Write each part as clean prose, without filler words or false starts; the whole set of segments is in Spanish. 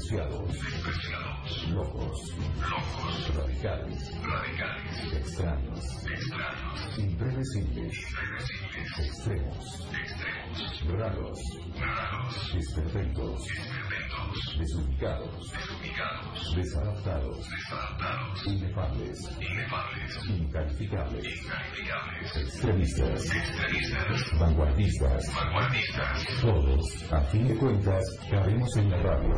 despreciados, locos, radicales, extraños, impredecibles, extremos, raros, desperfectos, desubicados, desadaptados, inefables, incalificables, extremistas, vanguardistas, todos, a fin de cuentas, cabemos en la radio.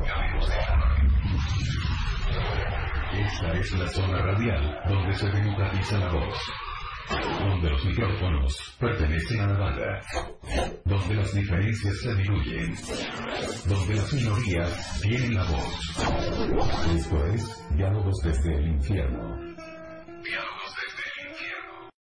Esta es la zona radial donde se democratiza la voz, donde los micrófonos pertenecen a la banda, donde las diferencias se diluyen, donde las minorías tienen la voz. Esto es Diálogos desde el Infierno. Diálogos desde el Infierno.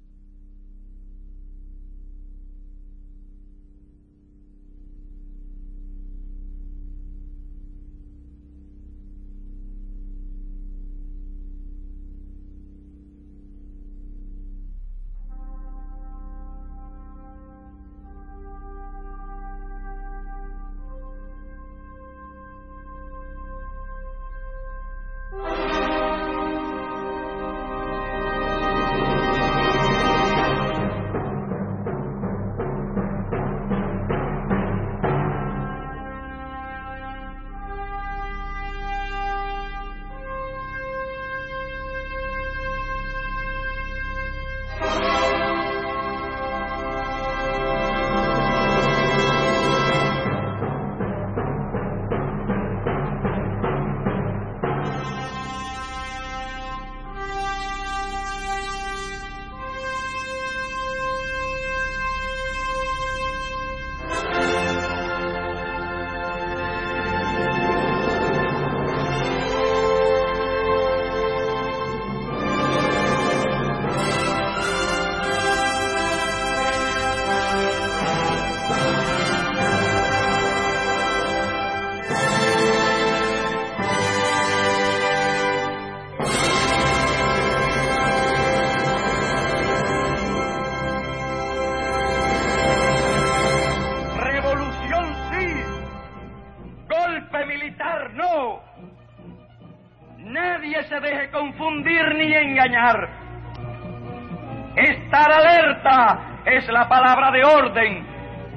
Estar alerta es la palabra de orden.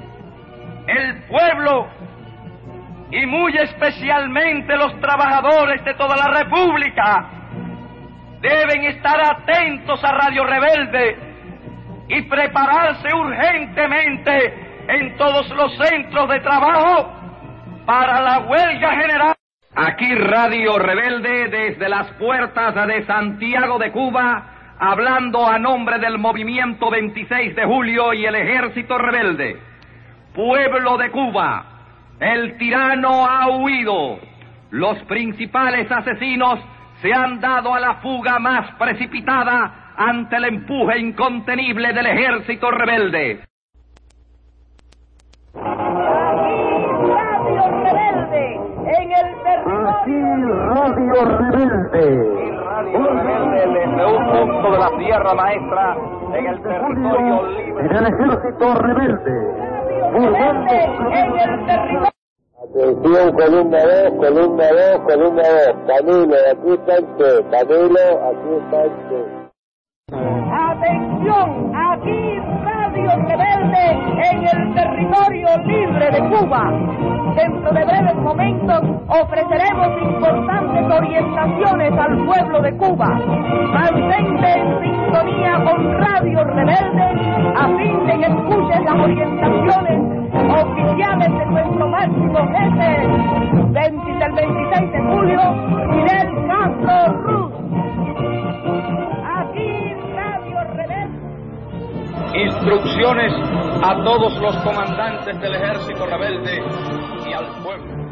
El pueblo, y muy especialmente los trabajadores de toda la República, deben estar atentos a Radio Rebelde y prepararse urgentemente en todos los centros de trabajo para la huelga general. Aquí Radio Rebelde desde las puertas de Santiago de Cuba, hablando a nombre del Movimiento 26 de Julio y el Ejército Rebelde. Pueblo de Cuba, el tirano ha huido. Los principales asesinos se han dado a la fuga más precipitada ante el empuje incontenible del Ejército Rebelde. En el territorio. Radio Rebelde. Radio Rebelde desde un punto de la Sierra Maestra en el territorio libre. En el Ejército Rebelde. En el territorio. Atención, columna 2, columna 2, columna 2. Camilo, aquí está usted. Camilo, aquí está usted. Atención, aquí Radio Rebelde en el territorio libre de Cuba. Dentro de breves momentos ofreceremos importantes orientaciones al pueblo de Cuba. Mantente en sintonía con Radio Rebelde a fin de que escuches las orientaciones oficiales de nuestro máximo jefe del 26 de julio, Fidel Castro Ruz. Aquí Radio Rebelde. Instrucciones a todos los comandantes del Ejército Rebelde y al pueblo.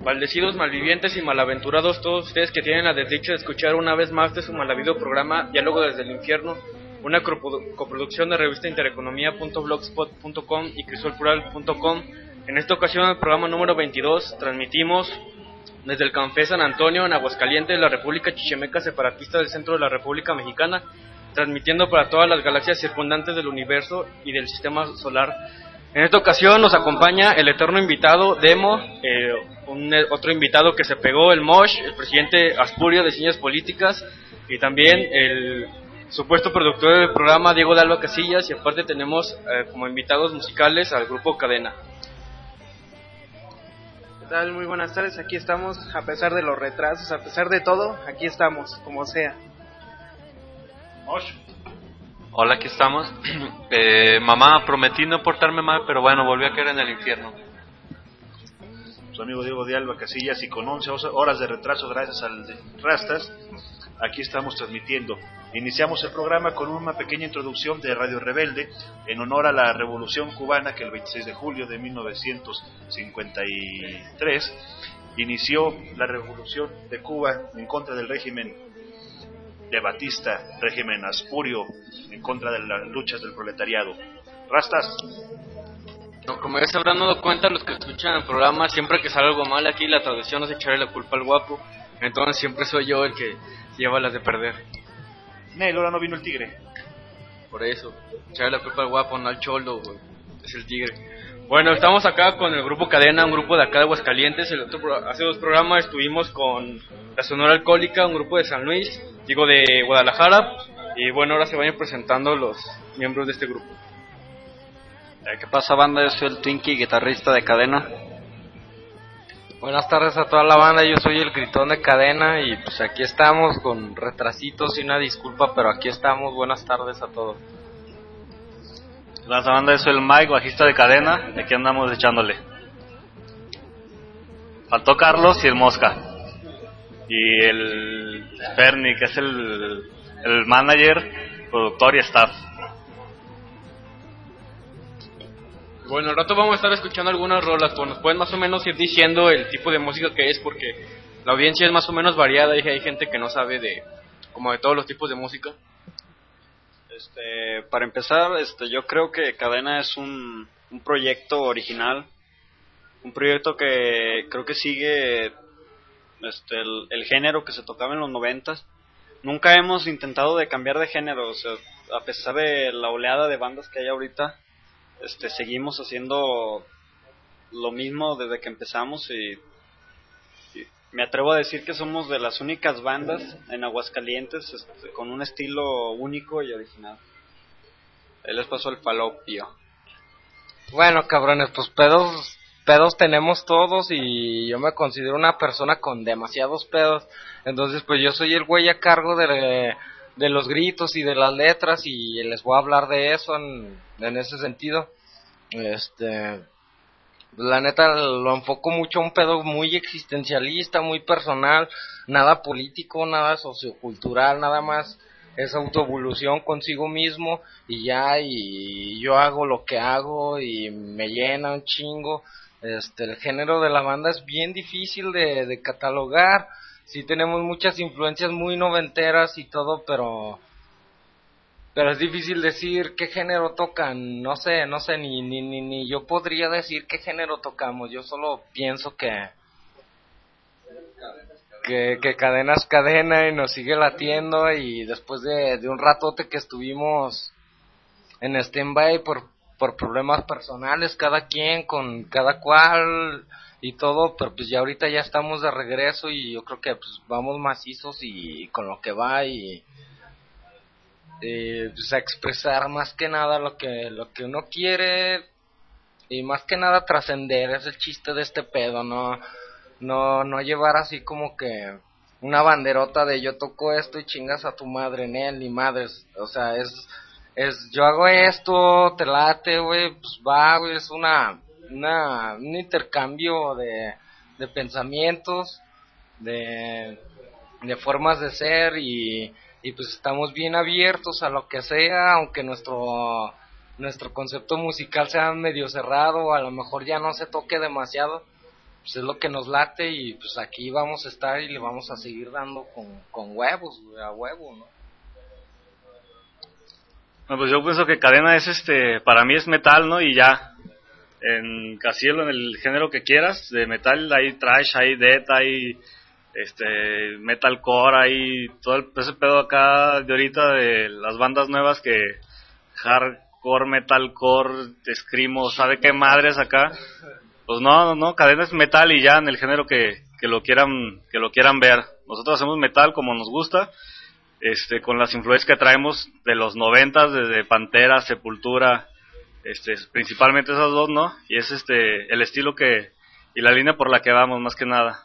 Maldecidos, malvivientes y malaventurados todos ustedes que tienen la desdicha de escuchar una vez más de su malavido programa Diálogo desde el Infierno, una coproducción de revista intereconomía.blogspot.com y crisolplural.com. En esta ocasión, el programa número 22, transmitimos desde el Café San Antonio en Aguascalientes, la República Chichimeca separatista del centro de la República Mexicana, transmitiendo para todas las galaxias circundantes del universo y del sistema solar. En esta ocasión nos acompaña el eterno invitado Demo, otro invitado que se pegó, el Mosh, el presidente Aspurio de Ciencias Políticas, y también el supuesto productor del programa Diego de Alba Casillas, y aparte tenemos como invitados musicales al grupo Cadena. ¿Qué tal? Muy buenas tardes, aquí estamos, a pesar de los retrasos, a pesar de todo, aquí estamos, como sea. Mosh. Hola, aquí estamos. Mamá, prometí no portarme mal, pero bueno, volví a caer en el infierno. Su amigo Diego de Alba Casillas, y con 11 horas de retraso gracias al de Rastas, aquí estamos transmitiendo. Iniciamos el programa con una pequeña introducción de Radio Rebelde en honor a la Revolución Cubana, que el 26 de julio de 1953 inició la Revolución de Cuba en contra del régimen de Batista, régimen Aspurio, en contra de las luchas del proletariado. Rastas. Como ya se habrán dado cuenta los que escuchan el programa, siempre que sale algo mal aquí, la tradición es echarle la culpa al guapo. Entonces siempre soy yo el que lleva las de perder. Nel, ahora no vino el tigre. Por eso, echarle la culpa al guapo, no al cholo, güey. Es el tigre. Bueno, estamos acá con el grupo Cadena, un grupo de acá de Aguascalientes. Hace 2 programas estuvimos con la Sonora Alcohólica, un grupo de San Luis, digo de Guadalajara. Y bueno, ahora se van a ir presentando los miembros de este grupo. ¿Qué pasa, banda? Yo soy el Twinkie, guitarrista de Cadena. Buenas tardes a toda la banda, yo soy el Gritón de Cadena y pues aquí estamos con retrasitos y una disculpa, pero aquí estamos. Buenas tardes a todos. La banda, yo soy el Mike, bajista de Cadena, y aquí andamos echándole. Faltó Carlos y el Mosca. Y el Ferni, que es el manager, productor y staff. Bueno, al rato vamos a estar escuchando algunas rolas, pues nos pueden más o menos ir diciendo el tipo de música que es, porque la audiencia es más o menos variada y hay gente que no sabe de todos los tipos de música. Para empezar, yo creo que Cadena es un proyecto original, un proyecto que creo que sigue el género que se tocaba en los 90s. Nunca hemos intentado de cambiar de género, o sea, a pesar de la oleada de bandas que hay ahorita, seguimos haciendo lo mismo desde que empezamos y me atrevo a decir que somos de las únicas bandas en Aguascalientes con un estilo único y original. Ahí les pasó el falopio. Bueno, cabrones, pues pedos tenemos todos y yo me considero una persona con demasiados pedos. Entonces pues yo soy el güey a cargo de los gritos y de las letras y les voy a hablar de eso en ese sentido. La neta lo enfoco mucho a un pedo muy existencialista, muy personal, nada político, nada sociocultural, nada más es autoevolución consigo mismo y ya, y yo hago lo que hago y me llena un chingo. El género de la banda es bien difícil de catalogar. Sí tenemos muchas influencias muy noventeras y todo, pero es difícil decir qué género tocan. No sé, ni yo podría decir qué género tocamos. Yo solo pienso que Cadena es Cadena y nos sigue latiendo, y después de un ratote que estuvimos en stand-by por problemas personales, cada quien con cada cual y todo, pero pues ya ahorita ya estamos de regreso y yo creo que pues vamos macizos y con lo que va y pues a expresar más que nada lo que uno quiere y más que nada trascender. Es el chiste de este pedo, no llevar así como que una banderota de yo toco esto y chingas a tu madre, ni madres. O sea, es yo hago esto, te late, güey, pues va, güey, es un intercambio de pensamientos, de formas de ser y pues estamos bien abiertos a lo que sea, aunque nuestro concepto musical sea medio cerrado, a lo mejor ya no se toque demasiado, pues es lo que nos late y pues aquí vamos a estar y le vamos a seguir dando con huevos, a huevo, ¿no? No, pues yo pienso que Cadena es para mí es metal, ¿no? Y ya, encasíllalo en el género que quieras, de metal hay thrash, hay death, hay metalcore, hay todo ese pedo acá de ahorita de las bandas nuevas que hardcore, metalcore, screamo, sabe qué madres acá. Pues no, Cadena es metal y ya en el género que lo quieran ver. Nosotros hacemos metal como nos gusta. Con las influencias que traemos de los 90s, desde Pantera, Sepultura, principalmente esas dos, ¿no? Y es el estilo y la línea por la que vamos, más que nada.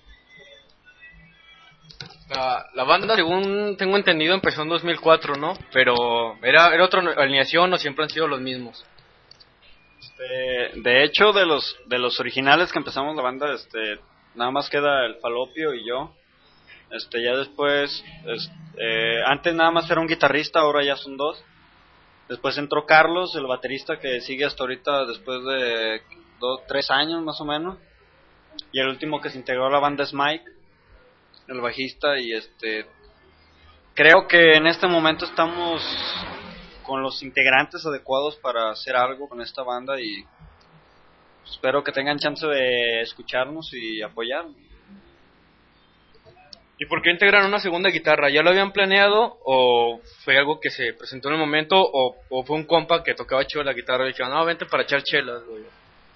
La banda, según tengo entendido, empezó en 2004, ¿no? Pero ¿era otra alineación o siempre han sido los mismos? De hecho, de los originales que empezamos la banda, nada más queda el Falopio y yo. Ya después, antes nada más era un guitarrista, ahora ya son dos. Después entró Carlos, el baterista, que sigue hasta ahorita después de 3 años más o menos. Y el último que se integró a la banda es Mike, el bajista. Y creo que en este momento estamos con los integrantes adecuados para hacer algo con esta banda. Y espero que tengan chance de escucharnos y apoyarnos. ¿Y por qué integraron una segunda guitarra? ¿Ya lo habían planeado o fue algo que se presentó en el momento o fue un compa que tocaba chido la guitarra y dijeron, no, vente para echar chelas, güey?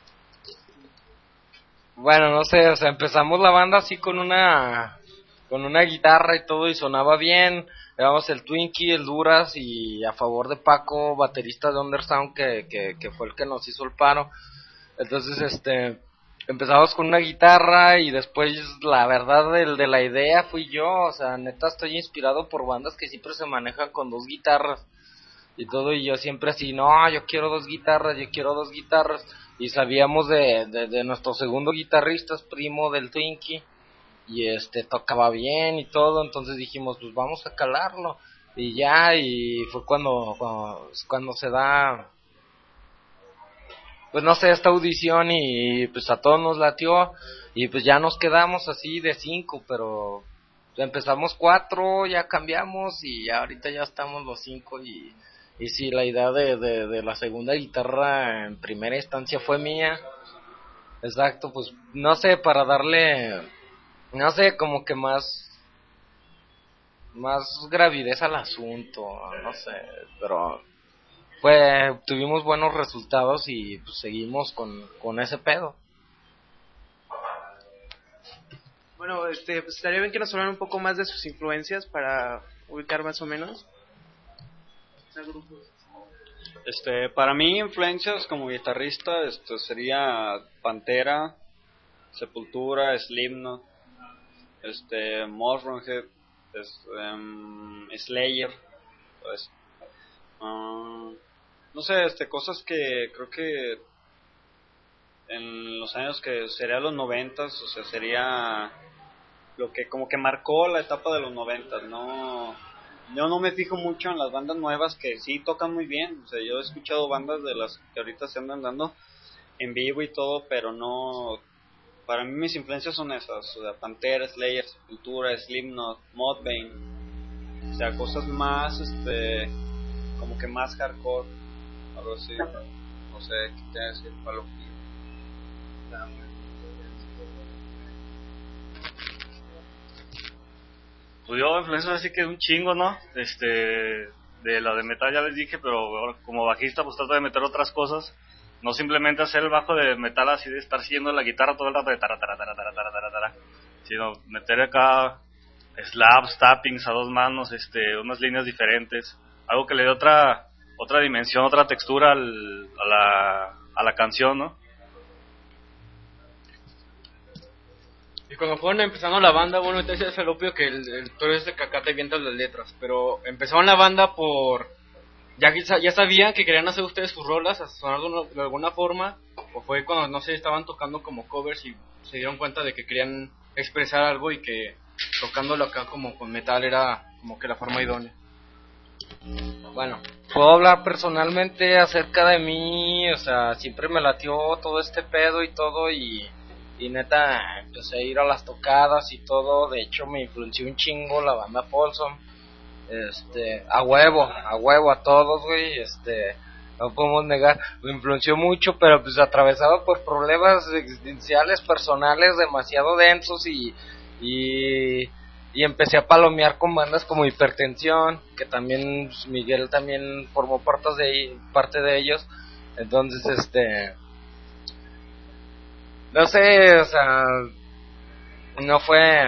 Bueno, no sé, o sea, empezamos la banda así con una guitarra y todo y sonaba bien. Éramos el Twinkie, el Duras y a favor de Paco, baterista de Undersound, que fue el que nos hizo el paro. Entonces, empezamos con una guitarra y después la verdad de la idea fui yo, o sea, neta estoy inspirado por bandas que siempre se manejan con 2 guitarras y todo, y yo siempre así, no, yo quiero 2 guitarras, y sabíamos de nuestro segundo guitarrista, es primo del Twinkie, y tocaba bien y todo, entonces dijimos, pues vamos a calarlo, y ya, y fue cuando se da, pues no sé, esta audición y pues a todos nos latió y pues ya nos quedamos así de 5, pero empezamos 4, ya cambiamos y ya ahorita ya estamos los 5 y sí, la idea de la segunda guitarra en primera instancia fue mía. Exacto, pues no sé, para darle, no sé, como que más gravidez al asunto, no sé, pero tuvimos buenos resultados y pues seguimos con ese pedo. Bueno, pues estaría bien que nos hablaran un poco más de sus influencias para ubicar más o menos. Para mí, influencias como guitarrista, sería Pantera, Sepultura, Slipknot, Motorhead, Slayer, pues, no sé, cosas que creo que en los años que sería los 90s, o sea, sería lo que como que marcó la etapa de los 90s, yo no me fijo mucho en las bandas nuevas que sí tocan muy bien, o sea, yo he escuchado bandas de las que ahorita se andan dando en vivo y todo, pero no, para mí mis influencias son esas, o sea, Pantera, Slayer, Sepultura, Slipknot, Mudvayne, o sea, cosas más, como que más hardcore, algo así, no sé, ¿qué te voy a decir, Palo? Pues yo influencia así que un chingo, ¿no? De la de metal ya les dije, pero ahora como bajista pues trato de meter otras cosas, no simplemente hacer el bajo de metal así de estar siguiendo la guitarra todo el rato de tara, sino meter acá slaps, tappings a 2 manos, unas líneas diferentes, algo que le dé otra dimensión, otra textura a la canción, ¿no? Y cuando fueron empezando la banda, bueno, te decía Falopio que tú eres el que acá te avientas las letras, pero empezaron la banda ya sabían que querían hacer ustedes sus rolas, a sonar de alguna forma, o fue cuando, no sé, estaban tocando como covers y se dieron cuenta de que querían expresar algo y que tocándolo acá como con metal era como que la forma idónea. Bueno, puedo hablar personalmente acerca de mí, o sea, siempre me latió todo este pedo y todo, y y neta empecé a ir a las tocadas y todo. De hecho me influenció un chingo la banda Folsom, a huevo a todos, güey, no podemos negar, me influenció mucho, pero pues atravesado por problemas existenciales, personales demasiado densos y empecé a palomear con bandas como Hipertensión, que también pues, Miguel también formó parte de ellos. Entonces no sé, o sea, no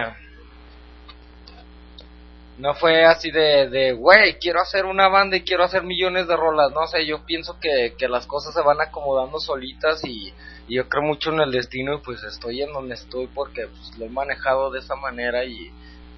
fue así de güey, quiero hacer una banda y quiero hacer millones de rolas. No sé, yo pienso que las cosas se van acomodando solitas y yo creo mucho en el destino, y pues estoy en donde estoy porque pues lo he manejado de esa manera y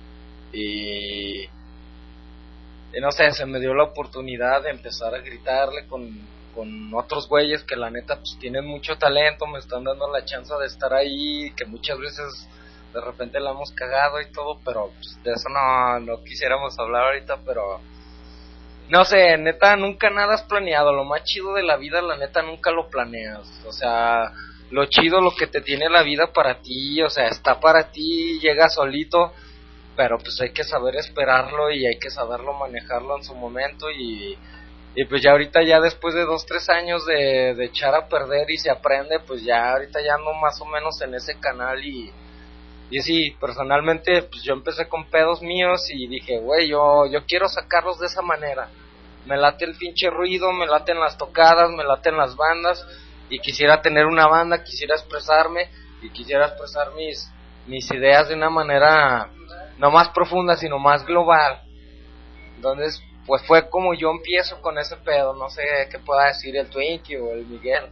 no sé, se me dio la oportunidad de empezar a gritarle con otros güeyes que la neta pues tienen mucho talento, me están dando la chance de estar ahí, que muchas veces de repente la hemos cagado y todo, pero pues, de eso no quisiéramos hablar ahorita, pero no sé, neta nunca nada has planeado. Lo más chido de la vida, la neta nunca lo planeas, o sea, lo chido, lo que te tiene la vida para ti, o sea, está para ti, llega solito, pero pues hay que saber esperarlo y hay que saberlo manejarlo en su momento y pues ya ahorita, ya después de 2-3 años de echar a perder y se aprende, pues ya ahorita ya ando más o menos en ese canal y sí, personalmente pues yo empecé con pedos míos y dije, güey, yo quiero sacarlos de esa manera, me late el pinche ruido, me laten las tocadas, me laten las bandas y quisiera tener una banda, quisiera expresarme y quisiera expresar mis ideas de una manera no más profunda sino más global. Entonces pues fue como yo empiezo con ese pedo, no sé qué pueda decir el Twinkie o el Miguel.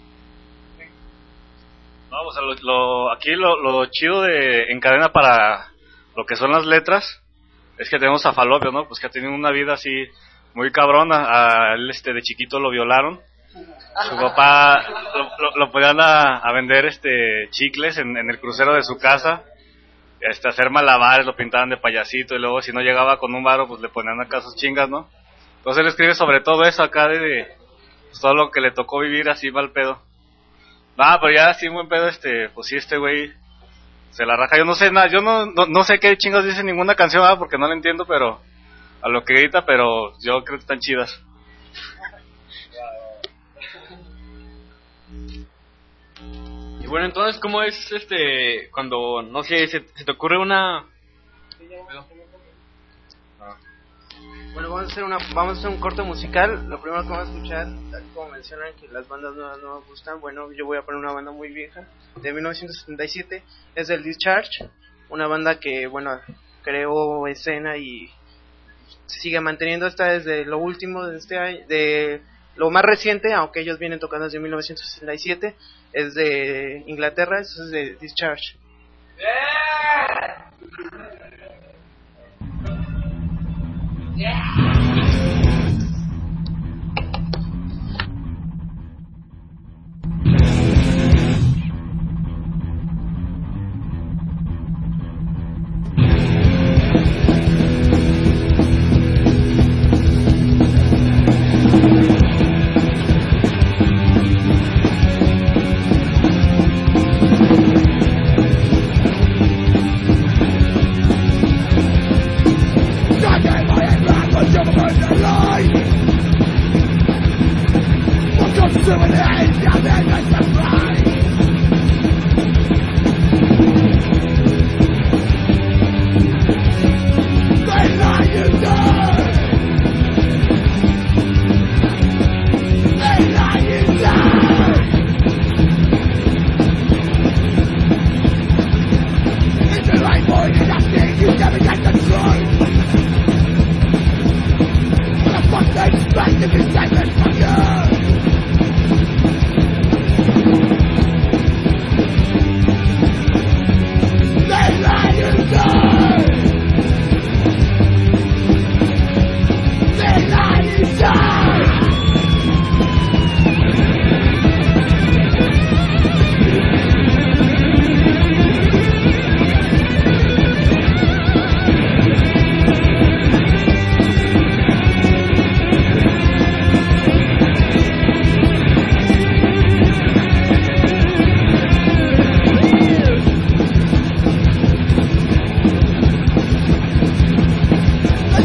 Vamos a aquí lo chido de Encadena para lo que son las letras es que tenemos a Falopio, ¿no? Pues que ha tenido una vida así muy cabrona. A él de chiquito lo violaron. Su papá lo podían a vender chicles en el crucero de su casa, hacer malabares, lo pintaban de payasito y luego si no llegaba con un varo pues le ponían acá sus chingas, ¿no? Entonces él escribe sobre todo eso acá de pues, todo lo que le tocó vivir así mal pedo. Pero ya así buen pedo, pues sí, güey se la raja. Yo no sé nada, yo no sé qué chingas dice ninguna canción, porque no la entiendo, pero a lo que grita, pero yo creo que están chidas. Y bueno, entonces, ¿cómo es cuando, no sé, se te ocurre una... Bueno, vamos a hacer un corte musical. Lo primero que vamos a escuchar, tal como mencionan que las bandas nuevas no me gustan, bueno, yo voy a poner una banda muy vieja, de 1977, es el Discharge, una banda que, bueno, creó escena y se sigue manteniendo hasta desde lo último de este año, de lo más reciente, aunque ellos vienen tocando desde 1967, es de Inglaterra, eso es de Discharge.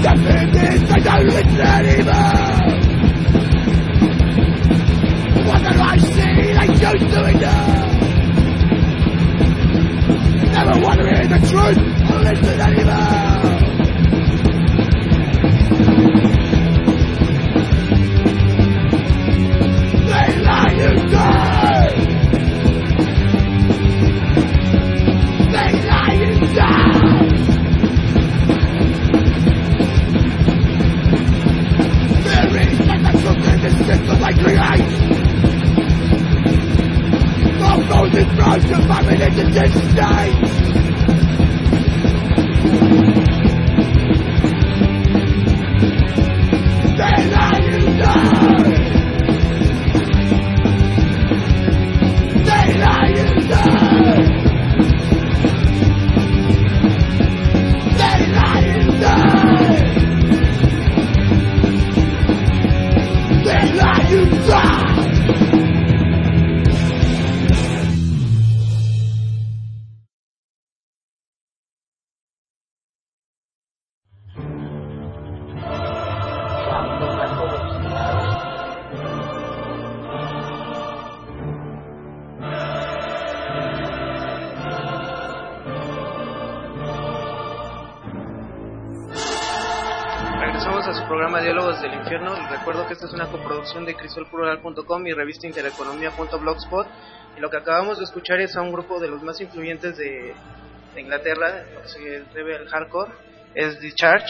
Regresamos a su programa Diálogos del Infierno. Les recuerdo que esta es una coproducción de crisolplural.com y revista intereconomía.blogspot. Y lo que acabamos de escuchar es a un grupo de los más influyentes de Inglaterra, lo que se debe al hardcore, es Discharge,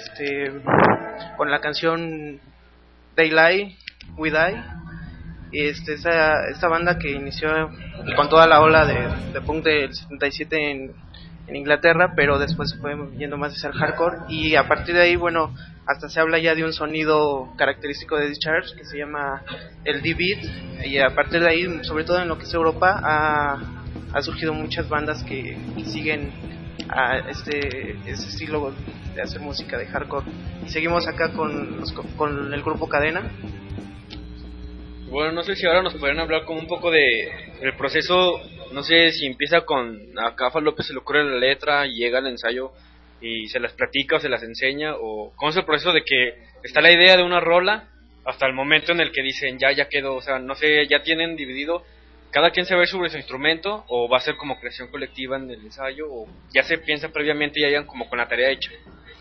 con la canción They Lie, We Die. Esta banda que inició con toda la ola de punk del 77 en Inglaterra, pero después se fue yendo más hacia el hardcore, y a partir de ahí, bueno, hasta se habla ya de un sonido característico de Discharge que se llama el D-Beat, y a partir de ahí, sobre todo en lo que es Europa, ha surgido muchas bandas que siguen a ese estilo de hacer música de hardcore. Y seguimos acá con el grupo Cadena. Bueno, no sé si ahora nos podrían hablar como un poco de el proceso. No sé si empieza con a Cafa López se le ocurre la letra y llega al ensayo y se las platica o se las enseña, o cómo es el proceso de que está la idea de una rola hasta el momento en el que dicen ya quedó. O sea, no sé, ya tienen dividido, cada quien se va a ver sobre su instrumento, o va a ser como creación colectiva en el ensayo, o ya se piensa previamente y ya llegan como con la tarea hecha.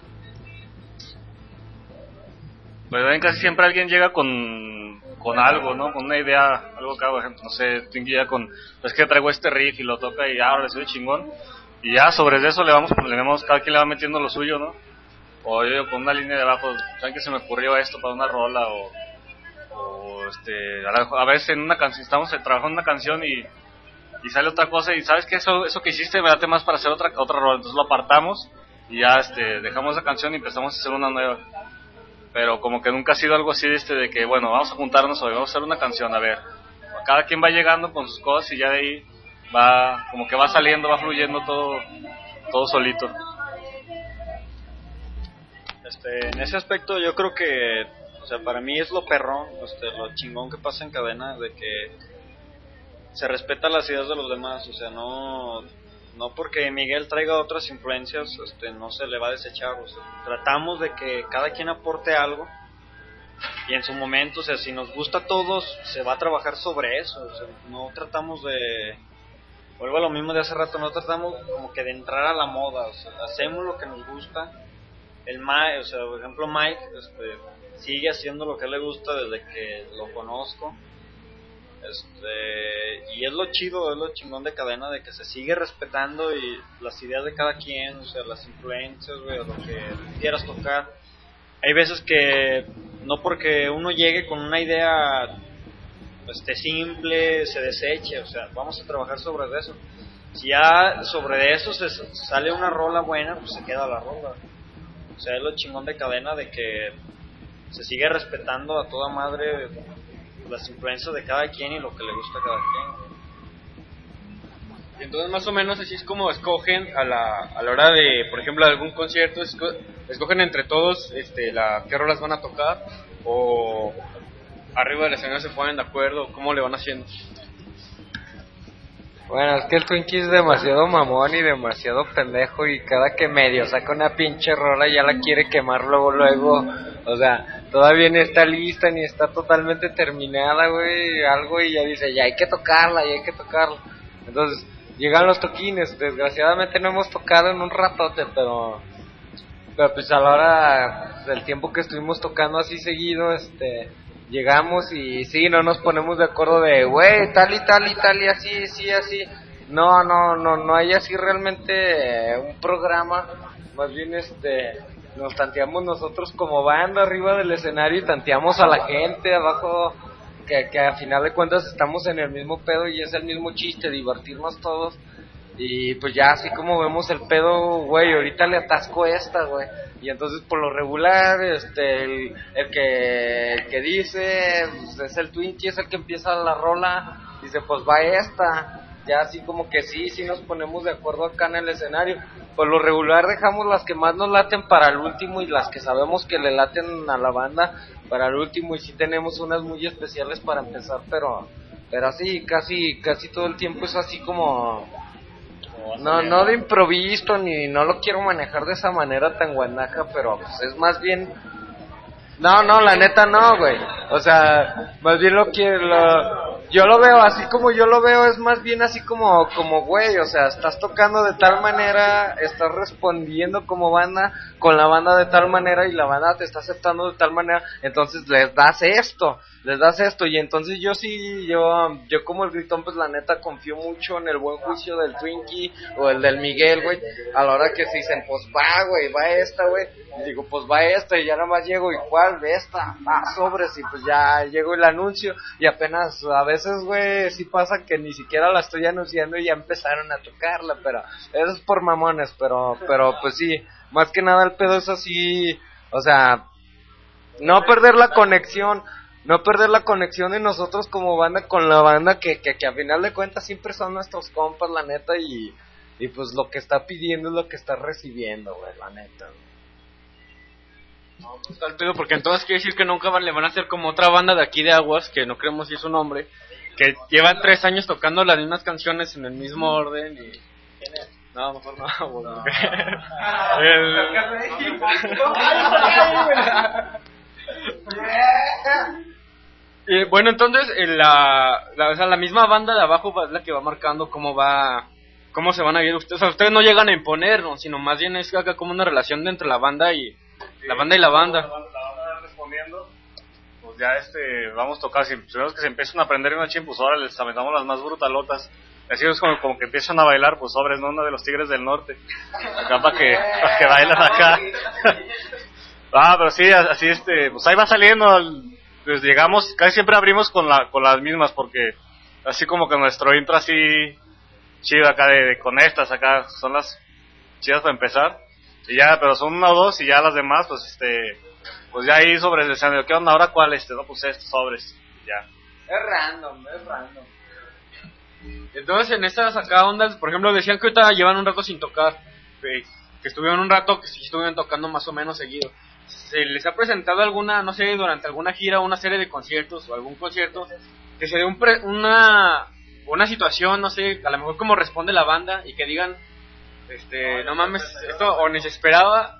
Pues ven, casi siempre alguien llega con algo, ¿no? Con una idea, algo que hago, por ejemplo, no sé, tú llega con, es que traigo este riff y lo toca y ahora le soy chingón, y ya sobre eso le vamos, cada quien le va metiendo lo suyo, ¿no? O yo con una línea de abajo, ¿saben que se me ocurrió esto para una rola? O a veces en una canción, estamos trabajando en una canción y sale otra cosa, y sabes que eso que hiciste me date más para hacer otra rola, entonces lo apartamos y ya dejamos esa canción y empezamos a hacer una nueva. Pero como que nunca ha sido algo así de que bueno, vamos a juntarnos hoy, vamos a hacer una canción, a ver, cada quien va llegando con sus cosas y ya de ahí va, como que va saliendo, va fluyendo todo solito. En ese aspecto yo creo que, o sea, para mí es lo perrón, lo chingón que pasa en Cadena, de que se respeta las ideas de los demás, o sea, no porque Miguel traiga otras influencias, no se le va a desechar, o sea, tratamos de que cada quien aporte algo, y en su momento, o sea, si nos gusta a todos, se va a trabajar sobre eso, o sea, no tratamos de, vuelvo a lo mismo de hace rato, no tratamos como que de entrar a la moda, o sea, hacemos lo que nos gusta. O sea, por ejemplo, Mike, sigue haciendo lo que le gusta desde que lo conozco, y es lo chido, es lo chingón de Cadena, de que se sigue respetando y las ideas de cada quien, o sea, las influencias, güey, o lo que quieras tocar. Hay veces que no porque uno llegue con una idea simple se deseche, o sea, vamos a trabajar sobre eso. Si ya sobre eso se sale una rola buena, pues se queda la rola. O sea, es lo chingón de Cadena, de que se sigue respetando a toda madre las influencias de cada quien y lo que le gusta a cada quien. Y entonces más o menos así es como escogen a la hora de, por ejemplo, algún concierto, escogen entre todos qué rolas van a tocar, o arriba del escenario se ponen de acuerdo, ¿cómo le van haciendo? Bueno, es que el Twinkie es demasiado mamón y demasiado pendejo y cada que medio saca una pinche rola ya la quiere quemar luego. O sea, todavía ni está lista ni está totalmente terminada, güey, algo y ya dice, ya hay que tocarla. Entonces, llegan los toquines, desgraciadamente no hemos tocado en un ratote, pero pues a la hora del tiempo que estuvimos tocando así seguido, llegamos y sí, no nos ponemos de acuerdo de, güey, tal y así. No hay así realmente un programa, más bien nos tanteamos nosotros como banda arriba del escenario y tanteamos a la gente abajo, que a final de cuentas estamos en el mismo pedo y es el mismo chiste, divertirnos todos. Y pues ya así como vemos el pedo, güey, ahorita le atasco esta, güey. Y entonces por lo regular, el que dice, pues, es el Twinkie, es el que empieza la rola, dice pues va esta. Ya así como que sí nos ponemos de acuerdo acá en el escenario. Por lo regular dejamos las que más nos laten para el último y las que sabemos que le laten a la banda para el último, y sí tenemos unas muy especiales para empezar, pero así casi todo el tiempo es así como... No de improviso, ni no lo quiero manejar de esa manera tan guanaja, pero pues es más bien... No, la neta no, güey. O sea, más bien yo lo veo así como yo lo veo, es más bien así como güey, o sea, estás tocando de tal manera, estás respondiendo como banda con la banda de tal manera y la banda te está aceptando de tal manera, entonces les das esto, y entonces yo como el gritón, pues la neta confío mucho en el buen juicio del Twinkie o el del Miguel, güey, a la hora que se dicen, pues va, güey, va esta, güey, y digo, pues va esta, y ya nada más llego, ¿y cuál? Esta, sobres, y pues ya llego el anuncio, y apenas a veces, güey, sí pasa que ni siquiera la estoy anunciando y ya empezaron a tocarla, pero eso es por mamones, pero pues sí, más que nada el pedo es así, o sea, no perder la conexión de nosotros como banda con la banda que a final de cuentas siempre son nuestros compas, la neta, y pues lo que está pidiendo es lo que está recibiendo, güey, la neta. No, pues tal pedo, porque entonces quiere decir que nunca le van a hacer como otra banda de aquí de Aguas, que no creemos si es su nombre, que llevan 3 años tocando las mismas canciones en el mismo orden y... ¿Quién es? No, mejor no, güey. No. Y bueno, entonces la misma banda de abajo es la que va marcando cómo se van a ir ustedes. O sea, ustedes no llegan a imponernos, sino más bien es acá como una relación entre la banda y la banda. La banda respondiendo, pues ya vamos a tocar, si vemos que se empiezan a aprender una ching, pues ahora les aventamos las más brutalotas. Así es como que empiezan a bailar, pues sobres, ¿no? Una de los Tigres del Norte, acá para que bailan acá. Pero sí, así pues ahí va saliendo. Pues llegamos, casi siempre abrimos con las mismas, porque así como que nuestro intro así chido acá con estas acá son las chidas para empezar, y ya, pero son 1 o 2 y ya las demás pues pues ya ahí sobres el escenario, ¿qué onda? Ahora cuál no, pues estos sobres, ya. Es random. Entonces en estas acá ondas, por ejemplo, decían que ahorita llevan un rato sin tocar, que estuvieron un rato, que sí estuvieron tocando más o menos seguido. ¿Se les ha presentado alguna, no sé, durante alguna gira, una serie de conciertos o algún concierto, que se dé una situación, no sé, a lo mejor como responde la banda y que digan, no mames, esto o ni se esperaba?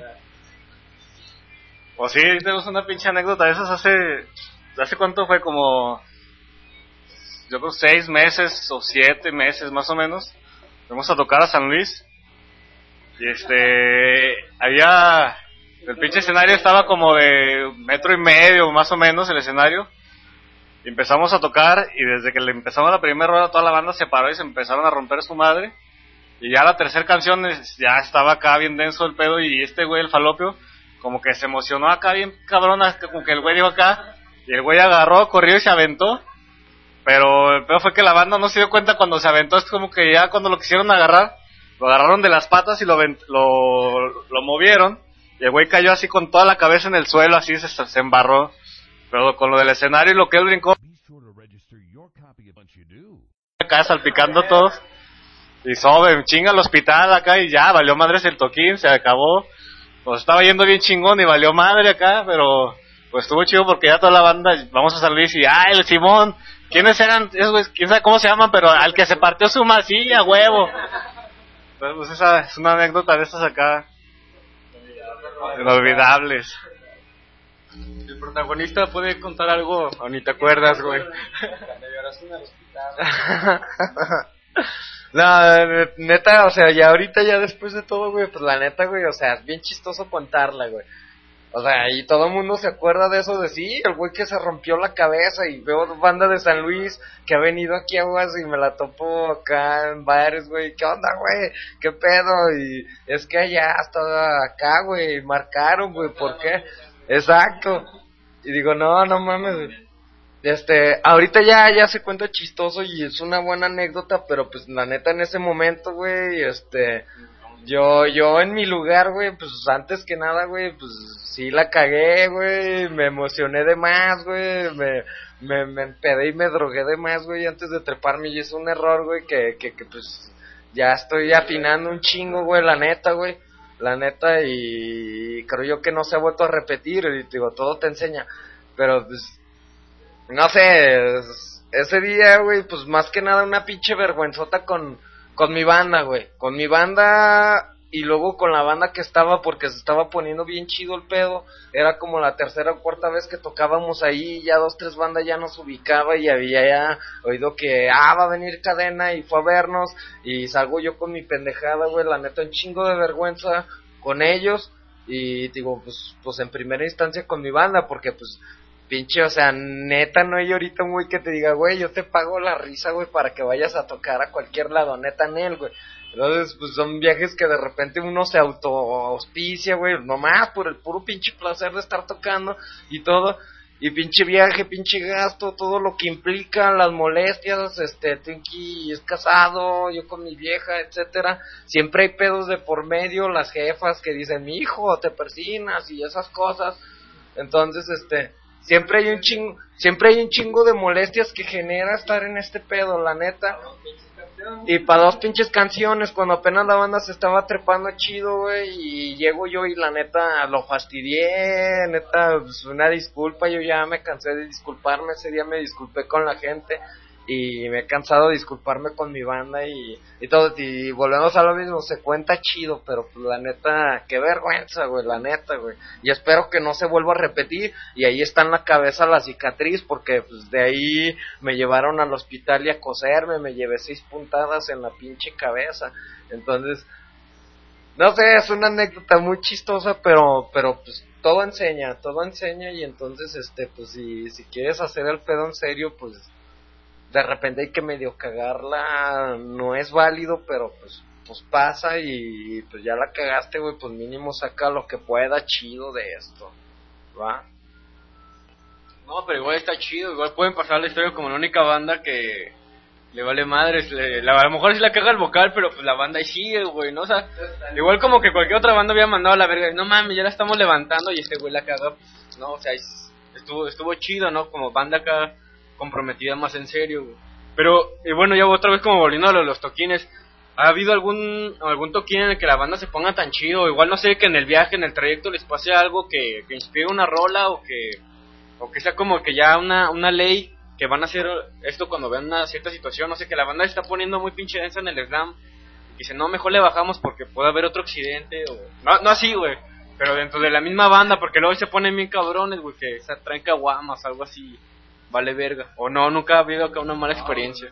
O sí, tenemos una pinche anécdota de esas ¿hace cuánto fue? Como, yo creo 6 meses o 7 meses más o menos. Fuimos a tocar a San Luis y había... El pinche escenario estaba como de 1.5 metros más o menos el escenario. Y empezamos a tocar y desde que le empezamos la primera rueda toda la banda se paró y se empezaron a romper su madre. Y ya la tercera canción ya estaba acá bien denso el pedo y güey, el Falopio, como que se emocionó acá bien cabrón, como que el güey dijo acá, y el güey agarró, corrió y se aventó. Pero el pedo fue que la banda no se dio cuenta cuando se aventó, es como que ya cuando lo quisieron agarrar, lo agarraron de las patas y lo movieron. Y el güey cayó así con toda la cabeza en el suelo, así se embarró. Pero con lo del escenario y lo que él brincó, acá salpicando todos. Y chinga al hospital acá y ya, valió madres el toquín, se acabó. Pues estaba yendo bien chingón y valió madre acá, pero pues estuvo chido porque ya toda la banda, vamos a San Luis y, el Simón, ¿quiénes eran? ¿Quién sabe cómo se llaman? Pero al que se partió su masilla, huevo. Entonces, pues esa es una anécdota de estas acá, inolvidables. El protagonista puede contar algo, o ni te acuerdas, güey. No, neta, o sea, ya ahorita, ya después de todo, güey, pues la neta, güey, o sea, es bien chistoso contarla, güey. O sea, y todo el mundo se acuerda de eso, de sí, el güey que se rompió la cabeza, y veo banda de San Luis que ha venido aquí a Aguas y me la topo acá en bares, güey, ¿qué onda, güey? ¿Qué pedo? Y es que allá hasta acá, güey, marcaron, güey, ¿por qué? Exacto. Y digo, no mames, güey. Ahorita ya se cuenta chistoso y es una buena anécdota, pero pues la neta en ese momento, güey, yo en mi lugar, güey, pues antes que nada, güey, pues sí la cagué, güey, me emocioné de más, güey, me empedé y me drogué de más, güey, antes de treparme, y es un error, güey, que pues ya estoy afinando un chingo, güey, la neta, y creo yo que no se ha vuelto a repetir, y digo, todo te enseña, pero pues no sé, ese día, güey, pues más que nada una pinche vergüenzota con mi banda, güey. Con mi banda y luego con la banda que estaba, porque se estaba poniendo bien chido el pedo. Era como la tercera o cuarta vez que tocábamos ahí, ya 2, 3 bandas ya nos ubicaba y había ya oído que, va a venir Cadena y fue a vernos. Y salgo yo con mi pendejada, güey, la neta, un chingo de vergüenza con ellos. Y digo, pues en primera instancia con mi banda, porque pues pinche, o sea, neta, no hay ahorita un güey que te diga, güey, yo te pago la risa, güey, para que vayas a tocar a cualquier lado, neta, Nel, güey. Entonces, pues son viajes que de repente uno se auto-auspicia, güey, nomás por el puro pinche placer de estar tocando y todo. Y pinche viaje, pinche gasto, todo lo que implica, las molestias, Tinky es casado, yo con mi vieja, etcétera. Siempre hay pedos de por medio, las jefas que dicen, mi hijo, te persinas y esas cosas. Entonces, siempre hay un chingo de molestias que genera estar en este pedo, la neta. Y para 2 pinches canciones, cuando apenas la banda se estaba trepando chido, güey, y llego yo y la neta lo fastidié, neta, pues una disculpa, yo ya me cansé de disculparme, ese día me disculpé con la gente y me he cansado de disculparme con mi banda y todo, y volvemos a lo mismo, se cuenta chido, pero pues la neta, qué vergüenza, güey, la neta, güey, y espero que no se vuelva a repetir, y ahí está en la cabeza la cicatriz, porque pues de ahí me llevaron al hospital y a coserme, me llevé 6 puntadas en la pinche cabeza, entonces, no sé, es una anécdota muy chistosa, pero pues todo enseña, y entonces, pues si quieres hacer el pedo en serio, pues de repente hay que medio cagarla, no es válido, pero pues pasa y pues ya la cagaste, güey, pues mínimo saca lo que pueda chido de esto, ¿va? No, pero igual está chido, igual pueden pasar la historia como la única banda que le vale madres, a lo mejor sí la caga el vocal, pero pues la banda ahí sigue, güey, ¿no? O sea, igual como que cualquier otra banda había mandado a la verga, no mames, ya la estamos levantando y este güey la caga, pues, no, o sea, estuvo chido, ¿no? Como banda acá comprometida más en serio, güey. Pero, y bueno, ya otra vez como volviendo a los toquines, ¿ha habido algún toquín en el que la banda se ponga tan chido? Igual no sé, que en el viaje, en el trayecto les pase algo que inspire una rola o que sea como que ya una ley que van a hacer esto cuando vean una cierta situación, no sé, que la banda se está poniendo muy pinche densa en el slam y dice, no, mejor le bajamos porque puede haber otro accidente o no así, güey, pero dentro de la misma banda, porque luego se ponen bien cabrones, güey, que se traen caguamas, algo así. Vale verga. O no, nunca ha habido acá una mala experiencia.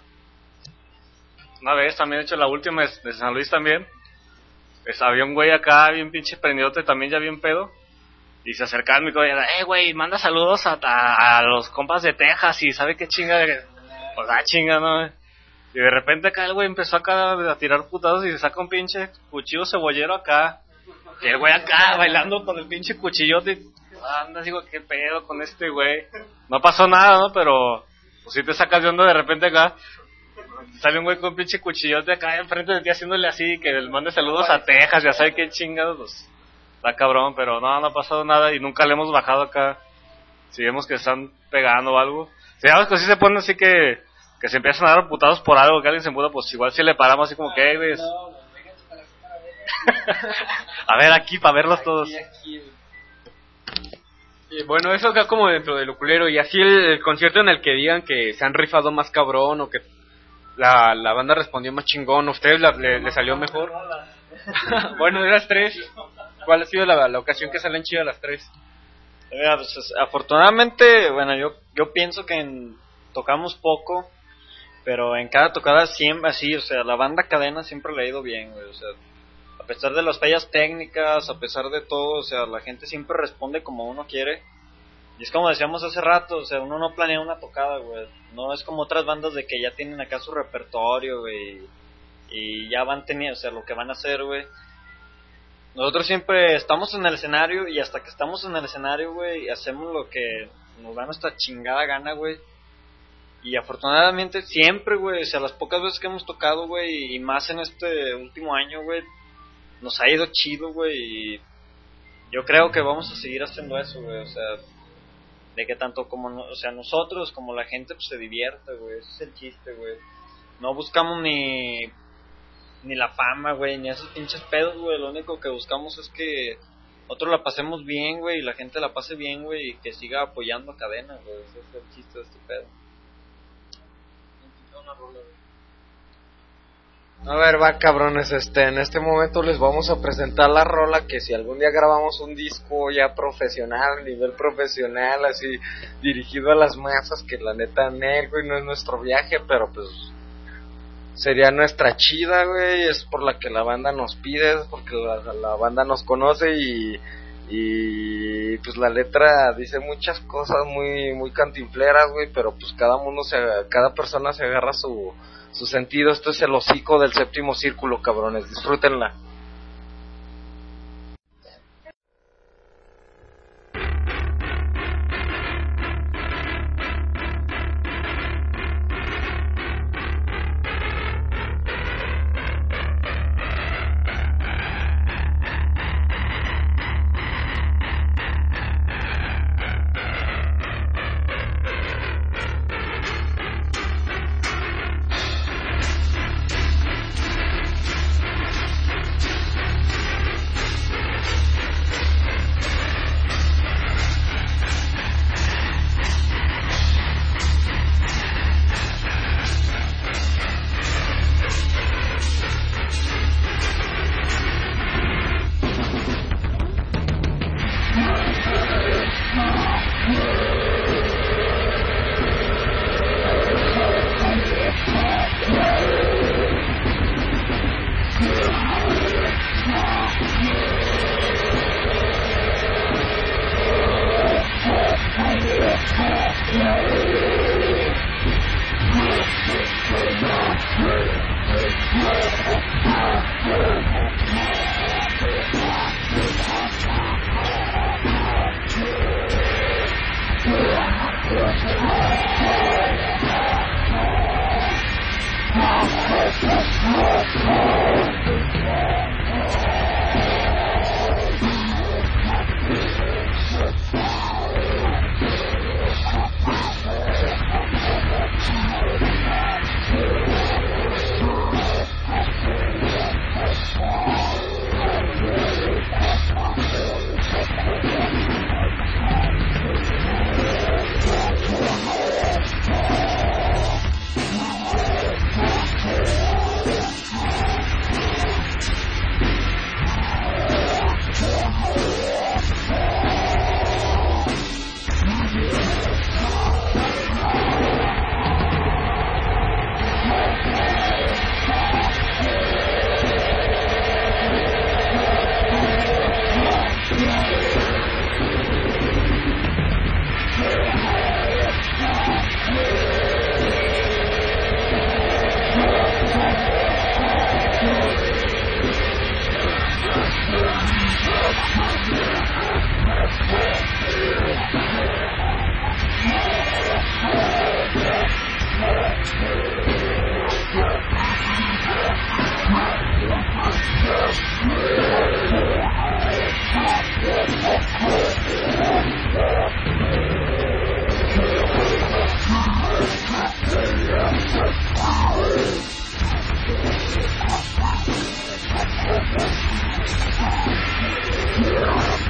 Una vez también he hecho la última de San Luis también. Pues había un güey acá bien pinche prendidote también ya bien pedo. Y se acercaron y todo, güey, manda saludos a los compas de Texas y sabe qué chinga. Pues chinga, ¿no? Y de repente acá el güey empezó acá a tirar putados y se saca un pinche cuchillo cebollero acá. Y el güey acá bailando con el pinche cuchillote. Anda, digo, qué pedo con este güey. No pasó nada, ¿no? Pero pues si te sacas de onda de repente acá, sale un güey con un pinche cuchillote acá enfrente de ti haciéndole así, que le mande saludos a Texas, ya sabe qué chingados, pues, está cabrón, pero no ha pasado nada y nunca le hemos bajado acá. Si vemos que están pegando o algo, si vemos que sí se ponen así que se empiezan a dar putados por algo, que alguien se emputa, pues igual si le paramos así como que, güey. A ver aquí, para verlos todos. Y bueno, eso acá como dentro del ukulero. Y así el concierto en el que digan que se han rifado más cabrón o que la banda respondió más chingón, ¿a ustedes le salió mejor? Bueno, de las tres, ¿cuál ha sido la ocasión que salen chidas las tres? Mira, pues, afortunadamente, bueno, yo pienso que tocamos poco, pero en cada tocada siempre así, o sea, la banda Cadena siempre le ha ido bien, güey, o sea, a pesar de las fallas técnicas, a pesar de todo, o sea, la gente siempre responde como uno quiere. Y es como decíamos hace rato, o sea, uno no planea una tocada, güey. No es como otras bandas de que ya tienen acá su repertorio, güey, y ya van teniendo, o sea, lo que van a hacer, güey. Nosotros siempre estamos en el escenario y hasta que estamos en el escenario, güey, hacemos lo que nos da nuestra chingada gana, güey. Y afortunadamente siempre, güey, o sea, las pocas veces que hemos tocado, güey, y más en este último año, güey, nos ha ido chido, güey, y yo creo que vamos a seguir haciendo eso, güey, o sea, de que tanto como, o sea, nosotros como la gente, pues se divierta, güey, ese es el chiste, güey. No buscamos ni la fama, güey, ni esos pinches pedos, güey, lo único que buscamos es que nosotros la pasemos bien, güey, y la gente la pase bien, güey, y que siga apoyando a Cadena, güey, ese es el chiste de este pedo. A ver, va, cabrones, en este momento les vamos a presentar la rola que si algún día grabamos un disco ya profesional, nivel profesional, así, dirigido a las masas, que la neta, güey, no es nuestro viaje, pero pues sería nuestra chida, güey, es por la que la banda nos pide, es porque la banda nos conoce y pues la letra dice muchas cosas muy muy cantinfleras, güey, pero pues cada persona se agarra su sentido. Esto es el hocico del séptimo círculo, cabrones, disfrútenla.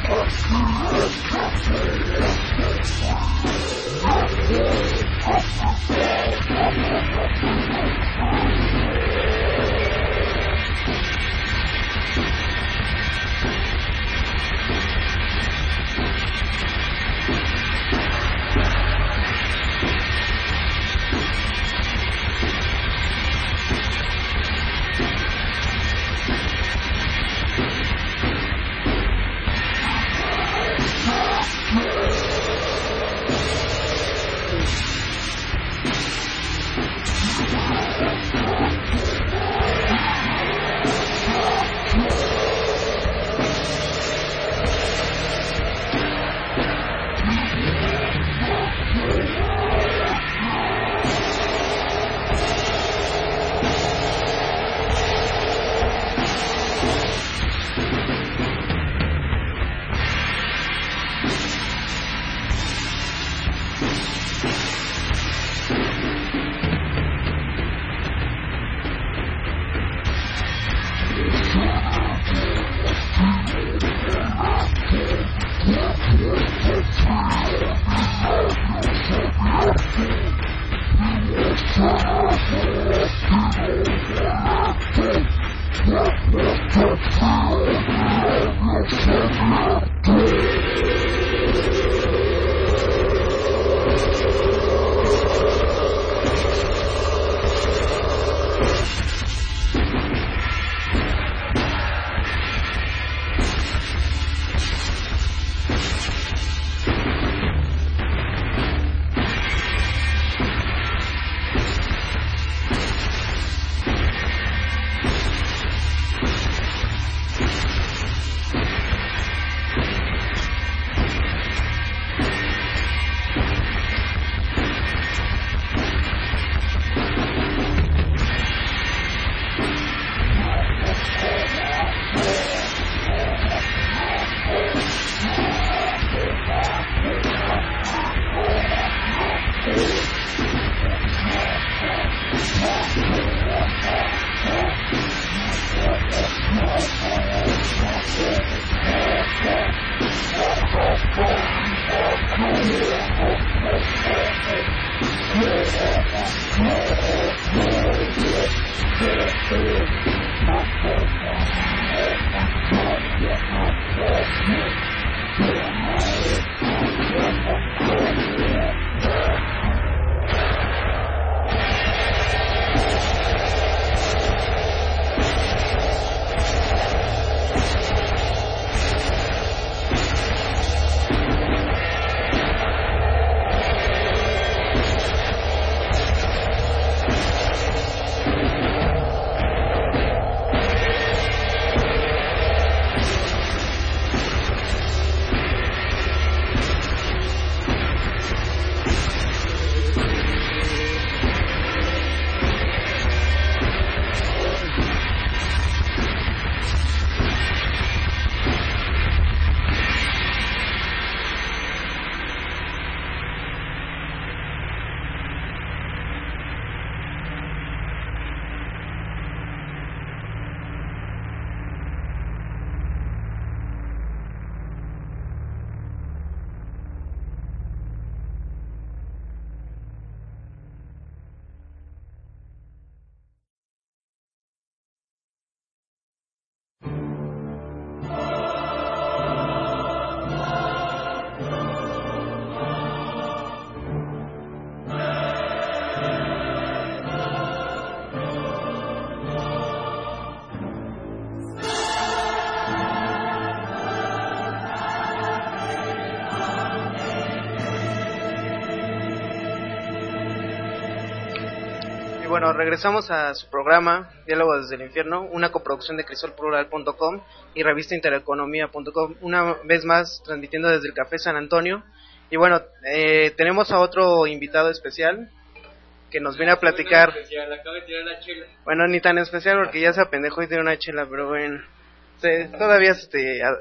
Bueno, regresamos a su programa Diálogo desde el Infierno, una coproducción de crisolplural.com y revista intereconomía.com, una vez más transmitiendo desde el Café San Antonio. Y bueno, tenemos a otro invitado especial que nos viene a platicar. Acaba de tirar la chela. Bueno, ni tan especial porque ya se apendejó y tiene una chela, pero bueno, todavía se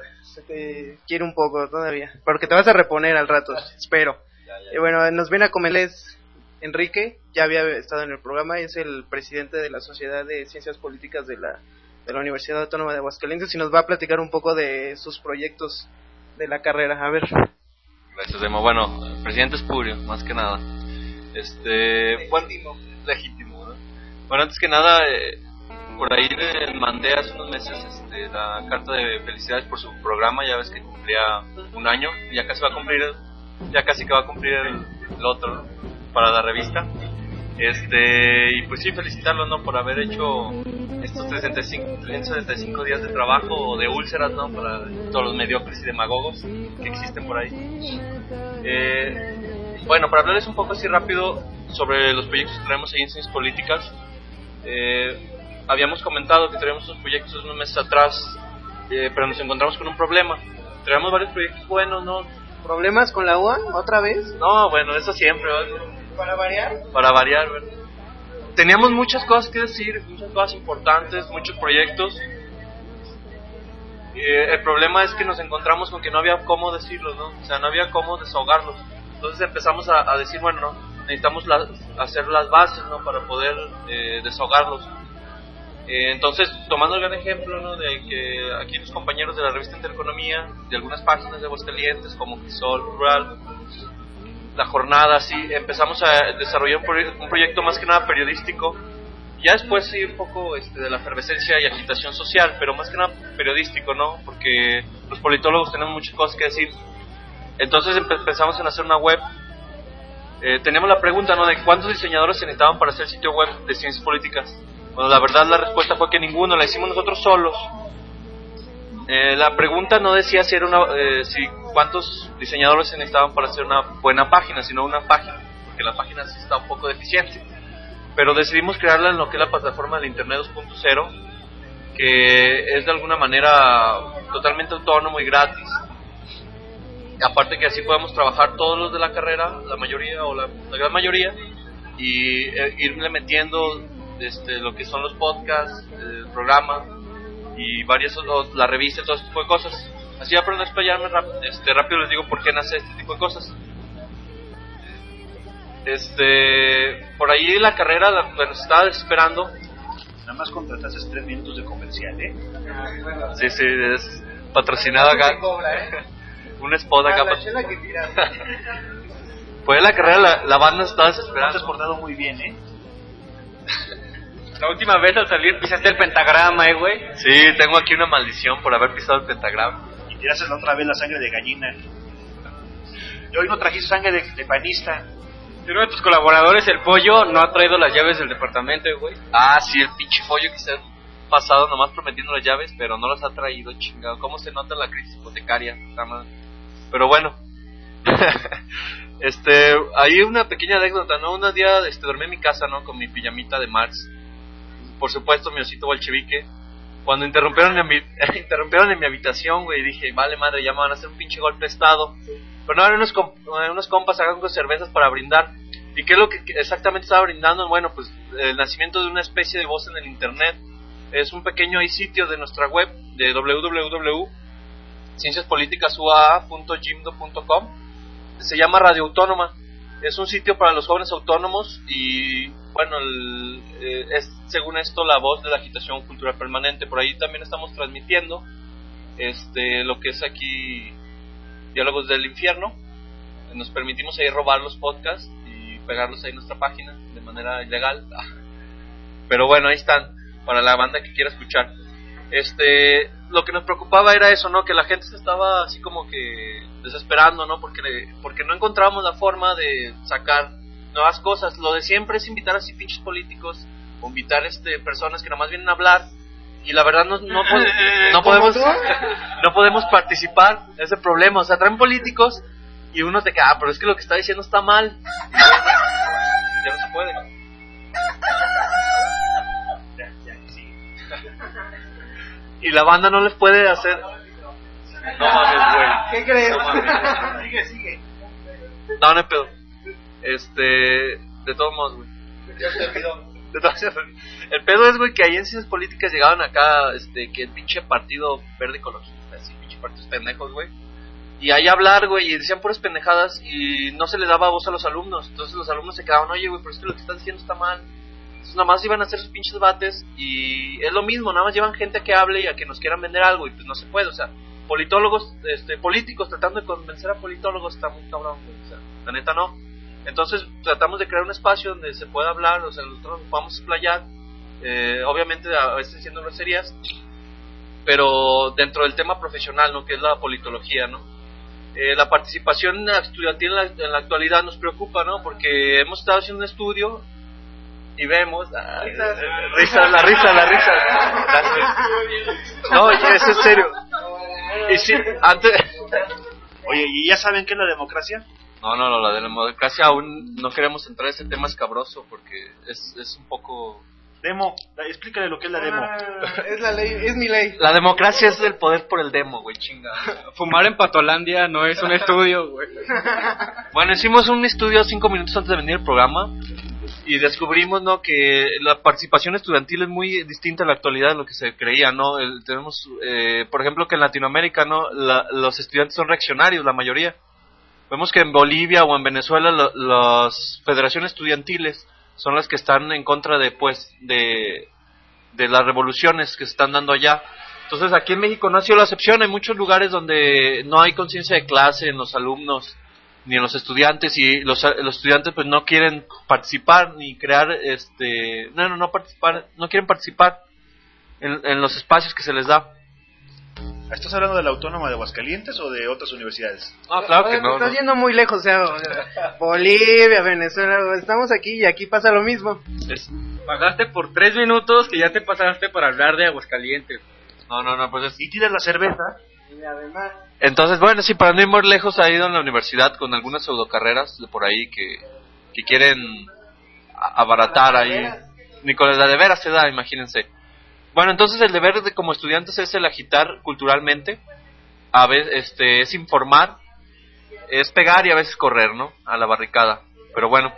te quiere un poco todavía, porque te vas a reponer al rato, espero. Y bueno, nos viene a comentarles Enrique, ya había estado en el programa, es el presidente de la Sociedad de Ciencias Políticas de la Universidad Autónoma de Aguascalientes y nos va a platicar un poco de sus proyectos de la carrera. A ver. Gracias, Demo. Bueno, el presidente Espurio, más que nada. Legítimo, ¿no? Bueno, antes que nada, por ahí le mandé hace unos meses la carta de felicidades por su programa. Ya ves que cumplía un año, ya casi va a cumplir el otro, ¿no? Para la revista. Y pues sí, felicitarlo, ¿no? Por haber hecho estos 375 días de trabajo de úlceras, ¿no? Para todos los mediocres y demagogos que existen por ahí. Bueno, para hablarles un poco así rápido sobre los proyectos que traemos ahí en Ciencias Políticas. Habíamos comentado que traíamos estos proyectos unos meses atrás, pero nos encontramos con un problema. Traíamos varios proyectos buenos, ¿no? ¿Problemas con la UA otra vez? No, bueno, eso siempre, ¿no? ¿Para variar? Para variar, ¿verdad? Teníamos muchas cosas que decir, muchas cosas importantes, muchos proyectos. El problema es que nos encontramos con que no había cómo decirlos, ¿no? O sea, no había cómo desahogarlos. Entonces empezamos a decir, bueno, no, necesitamos hacer las bases, ¿no? Para poder desahogarlos. Entonces, tomando el gran ejemplo, ¿no? De que aquí los compañeros de la revista Intereconomía, de algunas páginas de Aguascalientes, como Crisol Rural, La Jornada, sí, empezamos a desarrollar un proyecto más que nada periodístico. Ya después sí un poco de la efervescencia y agitación social, pero más que nada periodístico, ¿no? Porque los politólogos tenemos muchas cosas que decir. Entonces empezamos a hacer una web. Teníamos la pregunta, ¿no? De cuántos diseñadores se necesitaban para hacer el sitio web de Ciencias Políticas. Bueno, la verdad la respuesta fue que ninguno, la hicimos nosotros solos. La pregunta no decía si cuántos diseñadores se necesitaban para hacer una buena página, sino una página, porque la página sí está un poco deficiente. Pero decidimos crearla en lo que es la plataforma del Internet 2.0, que es de alguna manera totalmente autónomo y gratis. Aparte que así podemos trabajar todos los de la carrera, la mayoría o la gran mayoría, y irle metiendo lo que son los podcasts, el programa y la revista y todo ese tipo de cosas. Así ya para no explayarme rápido les digo por qué nace este tipo de cosas. Por ahí la carrera nos estaba desesperando. Nada más contrataste 3 minutos de comercial, ¿eh? Sí, es patrocinado acá. Un spot acá. Pues la carrera la banda estaba desesperando. Te has portado muy bien, ¿eh? La última vez al salir pisaste el pentagrama, güey. Sí, tengo aquí una maldición por haber pisado el pentagrama. Y tiraste la otra vez la sangre de gallina. Y hoy no trajiste sangre de panista. Uno de tus colaboradores, el Pollo, no ha traído las llaves del departamento, güey. Ah, sí, el pinche Pollo que se ha pasado nomás prometiendo las llaves, pero no las ha traído, chingado. ¿Cómo se nota la crisis hipotecaria? Pero bueno. Hay una pequeña anécdota, ¿no? Un día dormí en mi casa, ¿no? Con mi pijamita de Marx. Por supuesto, mi osito bolchevique. Cuando interrumpieron en mi habitación, güey, dije, vale madre, ya me van a hacer un pinche golpe de estado. Pero no, eran unos compas acá con cervezas para brindar. ¿Y qué es lo que exactamente estaba brindando? Bueno, pues el nacimiento de una especie de voz en el internet. Es un pequeño sitio de nuestra web de www.cienciaspoliticasaa.gimdo.com. Se llama Radio Autónoma. Es un sitio para los jóvenes autónomos y, bueno, es según esto la voz de la agitación cultural permanente. Por ahí también estamos transmitiendo lo que es aquí Diálogos del Infierno. Nos permitimos ahí robar los podcasts y pegarlos ahí en nuestra página de manera ilegal. Pero bueno, ahí están para la banda que quiera escuchar. Lo que nos preocupaba era eso, ¿no? Que la gente se estaba así como que desesperando, ¿no? Porque no encontrábamos la forma de sacar nuevas cosas. Lo de siempre es invitar así pinches políticos o invitar personas que nada más vienen a hablar y la verdad no podemos participar. Ese problema, o sea, traen políticos y uno te queda, pero es que lo que está diciendo está mal. Ya no se puede. Y la banda no les puede hacer. No mames, güey. ¿Qué crees? No Sigue. No, no hay pedo. De todos modos, güey. El pedo es, güey, que ahí en Ciencias Políticas llegaban acá, que el pinche partido verde ecologista, así, pinche partidos pendejos, güey. Y ahí hablar, güey, y decían puras pendejadas y no se le daba voz a los alumnos. Entonces los alumnos se quedaban, oye, güey, pero es que lo que estás diciendo está mal. Entonces nada más iban a hacer sus pinches debates y es lo mismo, nada más llevan gente a que hable y a que nos quieran vender algo y pues no se puede, o sea, politólogos, políticos tratando de convencer a politólogos está muy cabrón, güey. O sea, la neta no. Entonces tratamos de crear un espacio donde se pueda hablar, o sea, nosotros nos podamos explayar, obviamente a veces diciendo groserías, pero dentro del tema profesional, ¿no? Que es la politología, ¿no? La participación estudiantil en la actualidad nos preocupa, ¿no? Porque hemos estado haciendo un estudio y vemos la risa. No, oye, eso es serio. Y sí, antes. Oye, ¿y ya saben qué es la democracia? No, la de la democracia aún no queremos entrar a ese tema escabroso porque es un poco... Demo, explícale lo que es la demo. Es la ley, es mi ley. La democracia es el poder por el demo, güey, chinga. Fumar en Patolandia no es un estudio, güey. Bueno, hicimos un estudio 5 minutos antes de venir al programa y descubrimos, ¿no? Que la participación estudiantil es muy distinta a la actualidad de lo que se creía, ¿no? Tenemos, por ejemplo, que en Latinoamérica, ¿no? Los estudiantes son reaccionarios, la mayoría. Vemos que en Bolivia o en Venezuela las federaciones estudiantiles son las que están en contra de las revoluciones que se están dando allá. Entonces aquí en México no ha sido la excepción. Hay muchos lugares donde no hay conciencia de clase en los alumnos ni en los estudiantes, y los estudiantes pues no quieren participar ni crear no quieren participar en los espacios que se les da. ¿Estás hablando de la Autónoma de Aguascalientes o de otras universidades? No, claro que no. Estás yendo muy lejos, o sea, Bolivia, Venezuela, estamos aquí y aquí pasa lo mismo. Pagaste por 3 minutos que ya te pasaste para hablar de Aguascalientes. No, pues y tiras la cerveza. Y además... Entonces, bueno, sí, para no ir muy lejos, ha ido en la universidad con algunas pseudocarreras de por ahí que quieren abaratar ahí. Ni con la de veras se da, imagínense. Bueno, entonces el deber como estudiantes es el agitar culturalmente, a veces es informar, es pegar y a veces correr, ¿no? A la barricada. Pero bueno,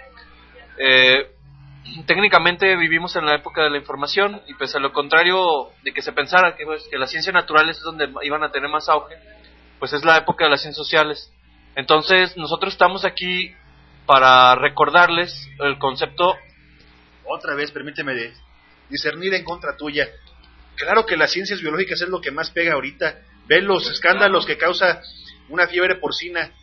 técnicamente vivimos en la época de la información, y pese a lo contrario de que se pensara que las ciencias naturales es donde iban a tener más auge, pues es la época de las ciencias sociales. Entonces nosotros estamos aquí para recordarles el concepto. Otra vez, permíteme discernir en contra tuya. Claro que las ciencias biológicas es lo que más pega ahorita. Ve los escándalos que causa una fiebre porcina.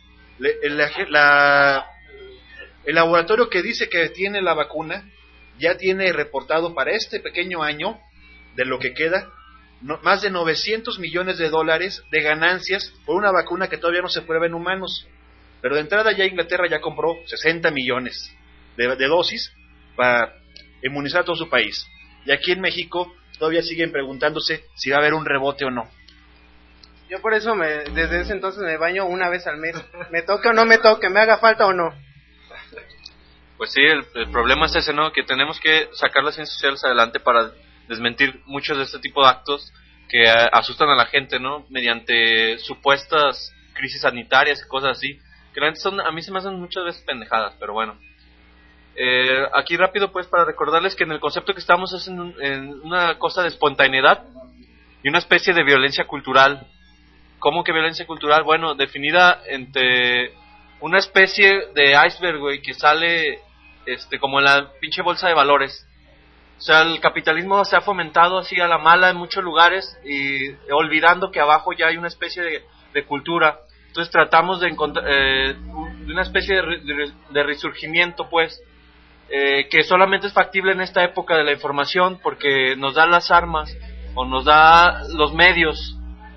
El laboratorio que dice que tiene la vacuna ya tiene reportado para este pequeño año, de lo que queda, más de $900 millones de ganancias por una vacuna que todavía no se prueba en humanos. Pero de entrada ya Inglaterra ya compró 60 millones de dosis para inmunizar a todo su país. Y aquí en México todavía siguen preguntándose si va a haber un rebote o no. Yo por eso desde ese entonces me baño una vez al mes. Me toque o no me toque, me haga falta o no. Pues sí, el problema es ese, ¿no? Que tenemos que sacar las ciencias sociales adelante para desmentir muchos de este tipo de actos que asustan a la gente, ¿no? Mediante supuestas crisis sanitarias y cosas así. Que a mí se me hacen muchas veces pendejadas, pero bueno. Aquí rápido pues para recordarles que en el concepto que estamos es en una cosa de espontaneidad y una especie de violencia cultural. ¿Cómo que violencia cultural? Bueno, definida entre una especie de iceberg, güey, que sale como en la pinche bolsa de valores. O sea, el capitalismo se ha fomentado así a la mala en muchos lugares y olvidando que abajo ya hay una especie de cultura. Entonces tratamos de encontrar de una especie de resurgimiento, pues, que solamente es factible en esta época de la información porque nos da las armas o nos da los medios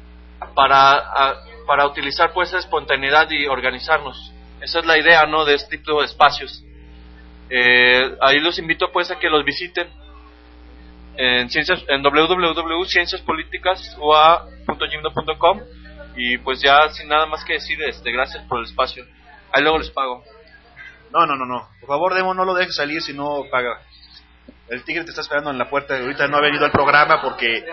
para utilizar pues esa espontaneidad y organizarnos. Esa es la idea, ¿no? De este tipo de espacios. Ahí los invito pues a que los visiten en www.cienciaspoliticas.gmail.com y pues ya sin nada más que decir, gracias por el espacio. Ahí luego les pago. No. Por favor, Demo, no lo dejes salir si no paga. El tigre te está esperando en la puerta. Ahorita no ha venido al programa porque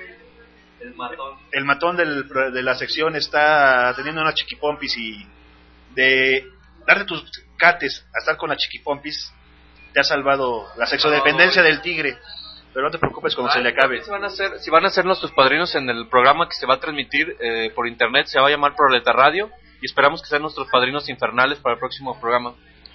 el matón de la sección está teniendo una chiquipompis, y de darte tus cates a estar con la chiquipompis te ha salvado la sexodependencia del tigre. Pero no te preocupes cuando se le acabe. Si van a ser nuestros padrinos en el programa que se va a transmitir por internet, se va a llamar Proleta Radio, y esperamos que sean nuestros padrinos infernales para el próximo programa.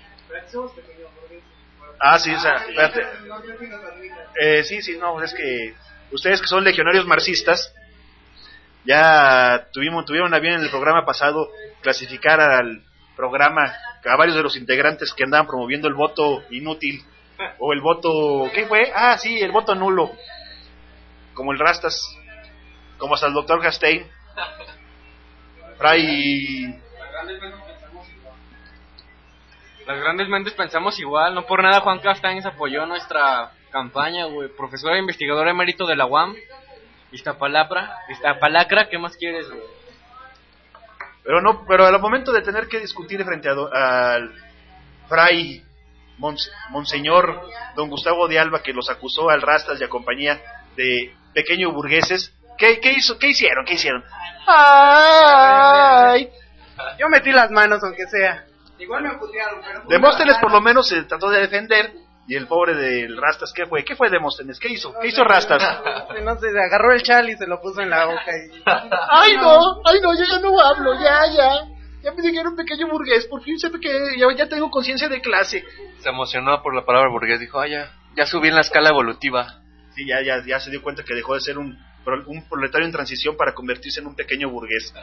Sí, o sea, espérate. Sí, no, es que ustedes que son legionarios marxistas, Ya tuvieron a bien en el programa pasado clasificar al programa a varios de los integrantes que andaban promoviendo el voto inútil o el voto, ¿qué fue? Ah, sí, el voto nulo, como el Rastas, como hasta el doctor Gastein, Fray. Las grandes mentes pensamos igual, no por nada Juan Castañez apoyó nuestra campaña, güey. Profesor e investigador emérito de la UAM, Iztapalacra, ¿qué más quieres, güey? Pero al momento de tener que discutir frente al Fray Monseñor Don Gustavo de Alba, que los acusó al Rastas y a compañía de pequeños burgueses, ¿qué hicieron? ¡Ay! Yo metí las manos, aunque sea. Igual me putearon, pero... Demóstenes por lo menos se trató de defender, y el pobre del Rastas, ¿qué fue? ¿Qué fue Demóstenes? ¿Qué hizo Rastas? No sé, agarró el chal y se lo puso en la boca y... ¡Ay no, yo ya no hablo, ya me dijeron pequeño burgués, por fin sé que ya tengo conciencia de clase. Se emocionó por la palabra burgués, dijo, ya subí en la escala evolutiva. Sí, ya se dio cuenta que dejó de ser un proletario en transición para convertirse en un pequeño burgués.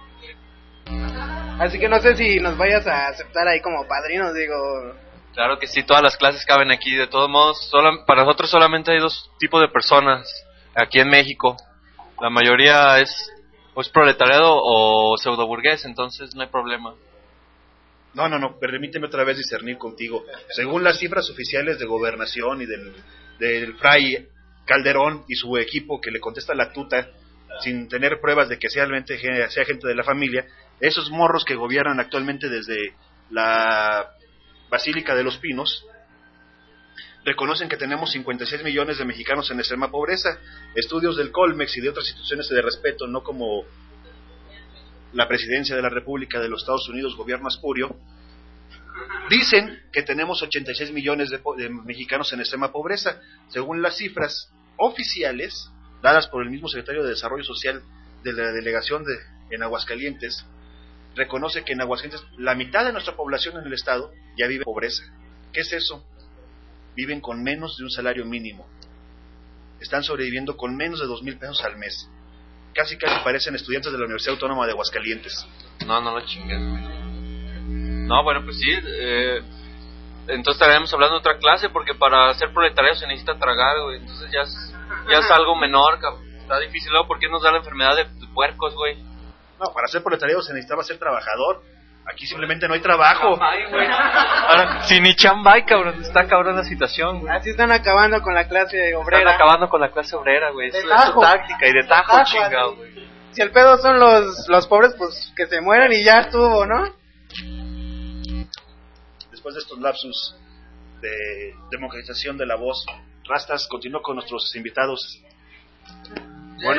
Así que no sé si nos vayas a aceptar ahí como padrinos, digo... Claro que sí, todas las clases caben aquí. De todos modos, para nosotros solamente hay dos tipos de personas aquí en México. La mayoría es proletariado o pseudoburgués, entonces no hay problema. No, permíteme otra vez discernir contigo. Según las cifras oficiales de Gobernación y del Fray Calderón y su equipo que le contesta la tuta, sin tener pruebas de que sea gente de la familia, esos morros que gobiernan actualmente desde la Basílica de los Pinos reconocen que tenemos 56 millones de mexicanos en extrema pobreza. Estudios del Colmex y de otras instituciones de respeto, no como la Presidencia de la República de los Estados Unidos, gobierno espurio, dicen que tenemos 86 millones de mexicanos en extrema pobreza. Según las cifras oficiales dadas por el mismo secretario de Desarrollo Social de la delegación en Aguascalientes, reconoce que en Aguascalientes la mitad de nuestra población en el estado ya vive en pobreza. ¿Qué es eso? Viven con menos de un salario mínimo. Están sobreviviendo con menos de 2,000 pesos al mes. Casi parecen estudiantes de la Universidad Autónoma de Aguascalientes. No lo chingues. No, bueno, pues sí. Entonces estaremos hablando de otra clase, porque para ser proletario se necesita tragar, güey. Entonces ya es algo menor, cabrón. Está difícil. Luego, ¿por qué nos da la enfermedad de puercos, güey? No, para ser proletario se necesitaba ser trabajador. Aquí simplemente no hay trabajo. Ahora, si ni chamba hay, cabrón. Está cabrón la situación, güey. Así están acabando con la clase obrera. Están acabando con la clase obrera, güey. Es su táctica y de tajo, chingado, güey. Si el pedo son los pobres, pues que se mueran y ya estuvo, ¿no? Después de estos lapsus de democratización de la voz, Rastas continúa con nuestros invitados. Bueno,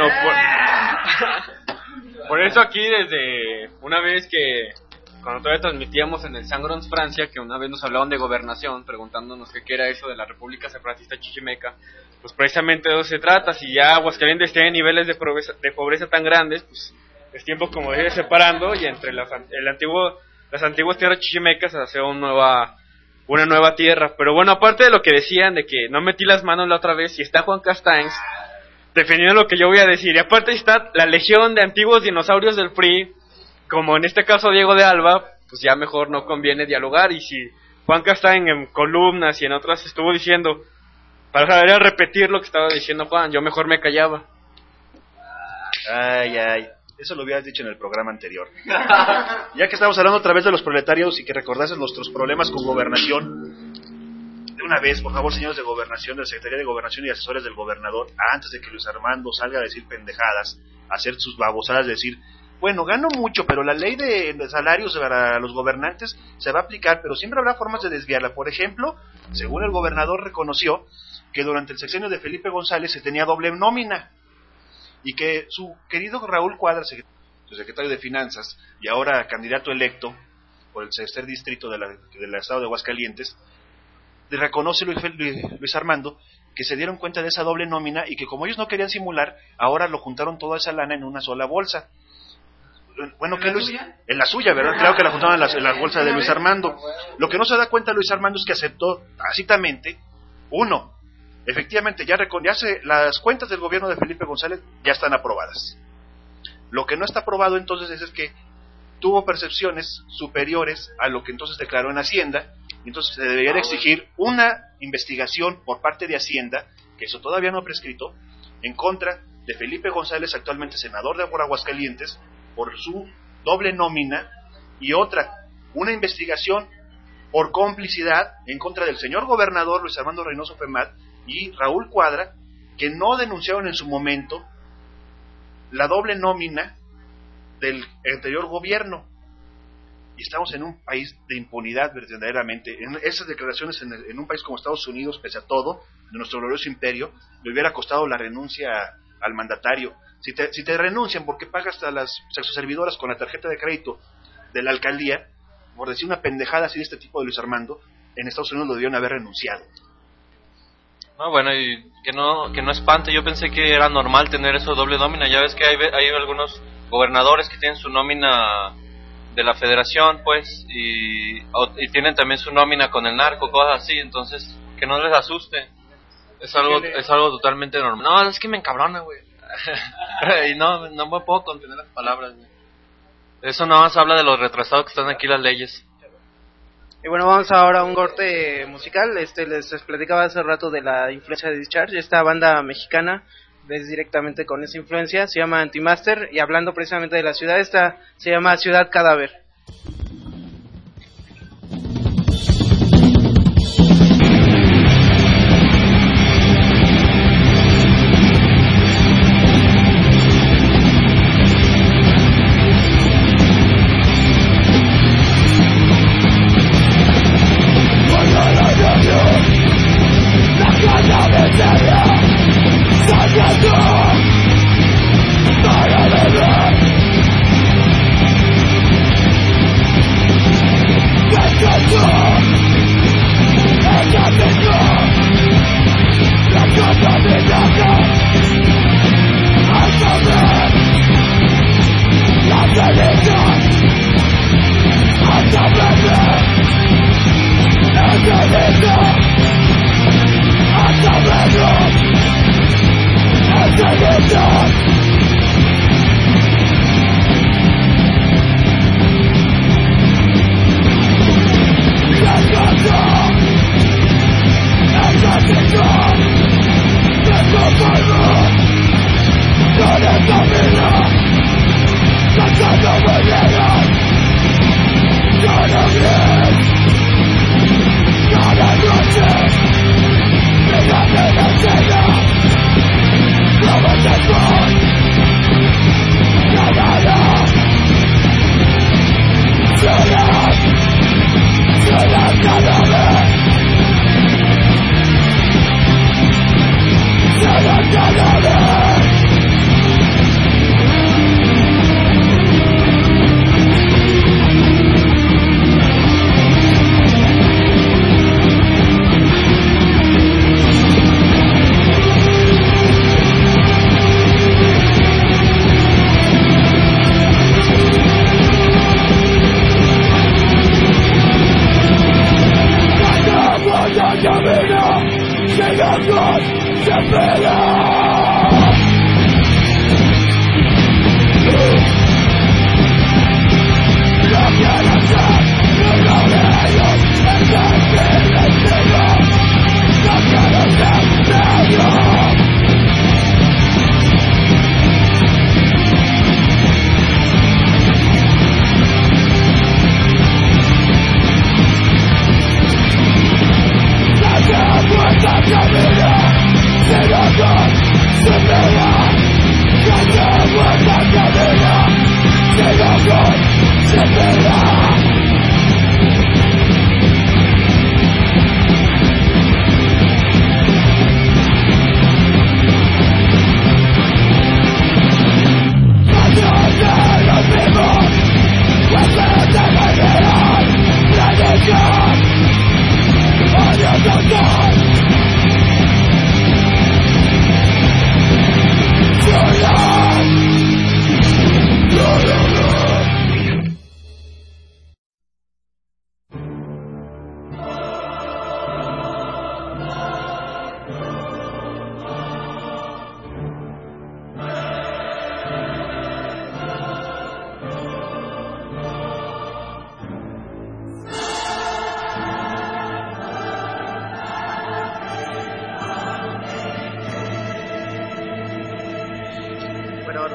por eso aquí desde una vez que cuando todavía transmitíamos en el Sangrons Francia, que una vez nos hablaban de gobernación, preguntándonos qué era eso de la República Separatista Chichimeca, pues precisamente de eso se trata. Si ya Aguascalientes tiene niveles de pobreza tan grandes, pues es tiempo como de ir separando y entre las antiguas tierras chichimecas hacer una nueva tierra. Pero bueno, aparte de lo que decían de que no metí las manos la otra vez, y está Juan Castañez defendiendo lo que yo voy a decir, y aparte está la legión de antiguos dinosaurios del PRI, como en este caso Diego de Alba, pues ya mejor no conviene dialogar. Y si Juan Castañez en columnas y en otras estuvo diciendo, para saber repetir lo que estaba diciendo Juan, yo mejor me callaba. Ay, eso lo habías dicho en el programa anterior. Ya que estamos hablando otra vez de los proletarios y que recordases nuestros problemas con gobernación, de una vez, por favor, señores de gobernación, de la Secretaría de Gobernación y asesores del gobernador, antes de que Luis Armando salga a decir pendejadas, a hacer sus babosadas, decir, bueno, gano mucho, pero la ley de salarios para los gobernantes se va a aplicar, pero siempre habrá formas de desviarla. Por ejemplo, según el gobernador reconoció que durante el sexenio de Felipe González se tenía doble nómina, y que su querido Raúl Cuadra, secretario de Finanzas, y ahora candidato electo por el tercer distrito del estado de Aguascalientes, reconoce Luis Armando que se dieron cuenta de esa doble nómina y que como ellos no querían simular, ahora lo juntaron toda esa lana en una sola bolsa. Bueno, ¿En la suya, ¿verdad? Claro que la juntaron en la bolsa de Luis Armando. Lo que no se da cuenta Luis Armando es que aceptó tácitamente, efectivamente, las cuentas del gobierno de Felipe González ya están aprobadas. Lo que no está probado entonces es que tuvo percepciones superiores a lo que entonces declaró en Hacienda, y entonces se debería exigir una investigación por parte de Hacienda, que eso todavía no ha prescrito, en contra de Felipe González, actualmente senador de Aguascalientes, por su doble nómina, y una investigación por complicidad en contra del señor gobernador Luis Armando Reynoso Femat y Raúl Cuadra, que no denunciaron en su momento la doble nómina del anterior gobierno. Y estamos en un país de impunidad verdaderamente. En esas declaraciones en un país como Estados Unidos, pese a todo, de nuestro glorioso imperio, le hubiera costado la renuncia al mandatario. Si te renuncian porque pagas a las sexoservidoras con la tarjeta de crédito de la alcaldía, por decir una pendejada así de este tipo de Luis Armando, en Estados Unidos lo debieron haber renunciado. No, bueno, y que no espante. Yo pensé que era normal tener eso doble nómina. Ya ves que hay algunos gobernadores que tienen su nómina de la federación, pues, y tienen también su nómina con el narco, cosas así. Entonces, que no les asuste. Es algo totalmente normal. No, es que me encabrona, güey. Y no me puedo contener las palabras, güey. Eso nada más habla de los retrasados que están aquí las leyes. Y bueno, vamos ahora a un corte musical. Les platicaba hace rato de la influencia de Discharge. Esta banda mexicana es directamente con esa influencia, se llama Antimaster, y hablando precisamente de la ciudad, esta se llama Ciudad Cadáver. Para beber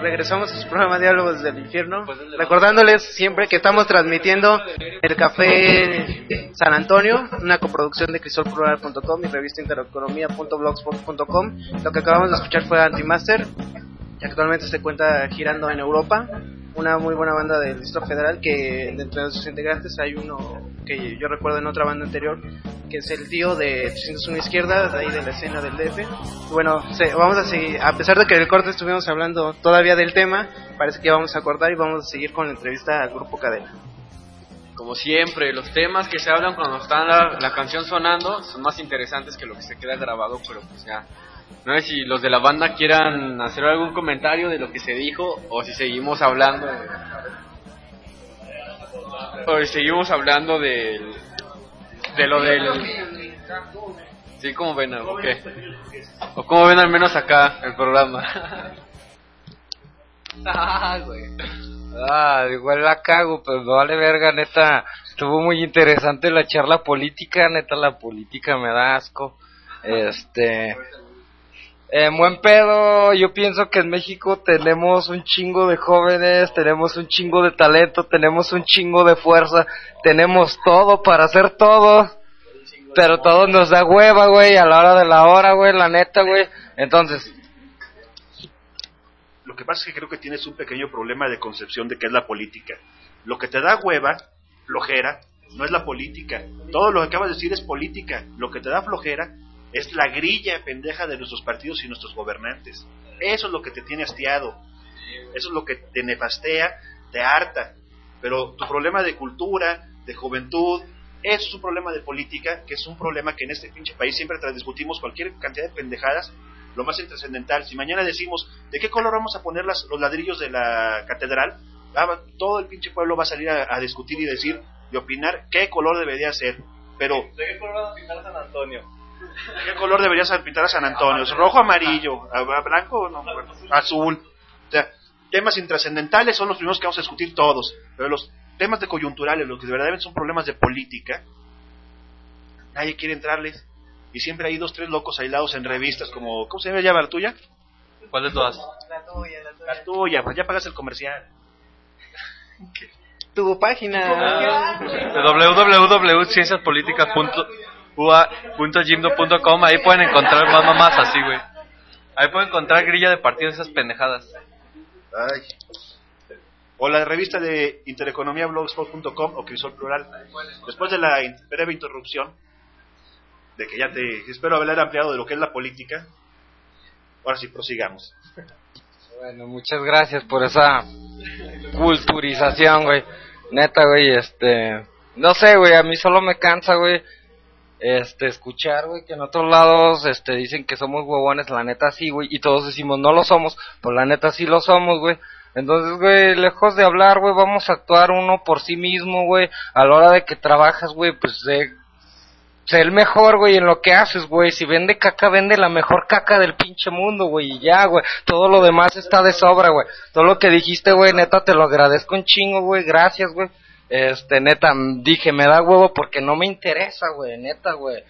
regresamos a su programa Diálogos del Infierno, recordándoles siempre que estamos transmitiendo el Café San Antonio, una coproducción de crisolplural.com y revista intereconomía.blogspot.com. Lo que acabamos de escuchar fue Antimaster, que actualmente se encuentra girando en Europa, una muy buena banda del Distrito Federal, que entre sus integrantes hay uno que yo recuerdo en otra banda anterior, que es el tío de 301 Izquierda, de ahí de la escena del DF. Y bueno, vamos a seguir, a pesar de que en el corte estuvimos hablando todavía del tema, parece que vamos a cortar y vamos a seguir con la entrevista al Grupo Cadena. Como siempre, los temas que se hablan cuando está la canción sonando son más interesantes que lo que se queda grabado, pero pues ya. No sé si los de la banda quieran hacer algún comentario de lo que se dijo o si seguimos hablando de lo del... Sí, ¿cómo ven? ¿O qué? ¿O cómo ven al menos acá el programa? Igual la cago, pero me vale verga, neta. Estuvo muy interesante la charla política, neta, la política me da asco. Buen pedo, yo pienso que en México tenemos un chingo de jóvenes, tenemos un chingo de talento, tenemos un chingo de fuerza, tenemos todo para hacer todo, pero todo nos da hueva, güey, a la hora de la hora, güey, la neta, güey. Entonces, lo que pasa es que creo que tienes un pequeño problema de concepción de qué es la política. Lo que te da hueva, flojera, no es la política. Todo lo que acabas de decir es política. Lo que te da flojera es la grilla pendeja de nuestros partidos y nuestros gobernantes. Eso es lo que te tiene hastiado. Eso es lo que te nefastea, te harta. Pero tu problema de cultura, de juventud, eso es un problema de política, que es un problema que en este pinche país siempre discutimos cualquier cantidad de pendejadas. Lo más trascendental, si mañana decimos ¿de qué color vamos a poner los ladrillos de la catedral? Todo el pinche pueblo va a salir a discutir y decir y opinar qué color debería ser. Pero ¿de qué color van a pintar a San Antonio? ¿Qué color deberías pintar a San Antonio? ¿Rojo, amarillo, blanco, no, azul? O sea, temas intrascendentales son los primeros que vamos a discutir todos, pero los temas de coyunturales, los que de verdad son problemas de política, nadie quiere entrarles. Y siempre hay 2, 3 locos aislados en revistas como... ¿Cómo se llama la tuya? ¿Cuál de todas? La tuya, pues ya pagas el comercial. Tu página www.cienciaspoliticas.ua.gimdo.com. Ahí pueden encontrar más mamás así, güey. Ahí pueden encontrar grilla de partidos, esas pendejadas. Ay. O la revista de intereconomía.blogspot.com o Crisol Plural. Después de la breve interrupción, de que ya te espero haber ampliado de lo que es la política, ahora sí prosigamos. Bueno, muchas gracias por esa culturización, güey. Neta, güey, no sé, güey, a mí solo me cansa, güey, escuchar, güey, que en otros lados, dicen que somos huevones, la neta sí, güey, y todos decimos no lo somos, pues la neta sí lo somos, güey. Entonces, güey, lejos de hablar, güey, vamos a actuar uno por sí mismo, güey. A la hora de que trabajas, güey, pues sé el mejor, güey, en lo que haces, güey. Si vende caca, vende la mejor caca del pinche mundo, güey, y ya, güey. Todo lo demás está de sobra, güey. Todo lo que dijiste, güey, neta, te lo agradezco un chingo, güey. Gracias, güey. Neta, dije, me da huevo porque no me interesa, güey, neta, güey.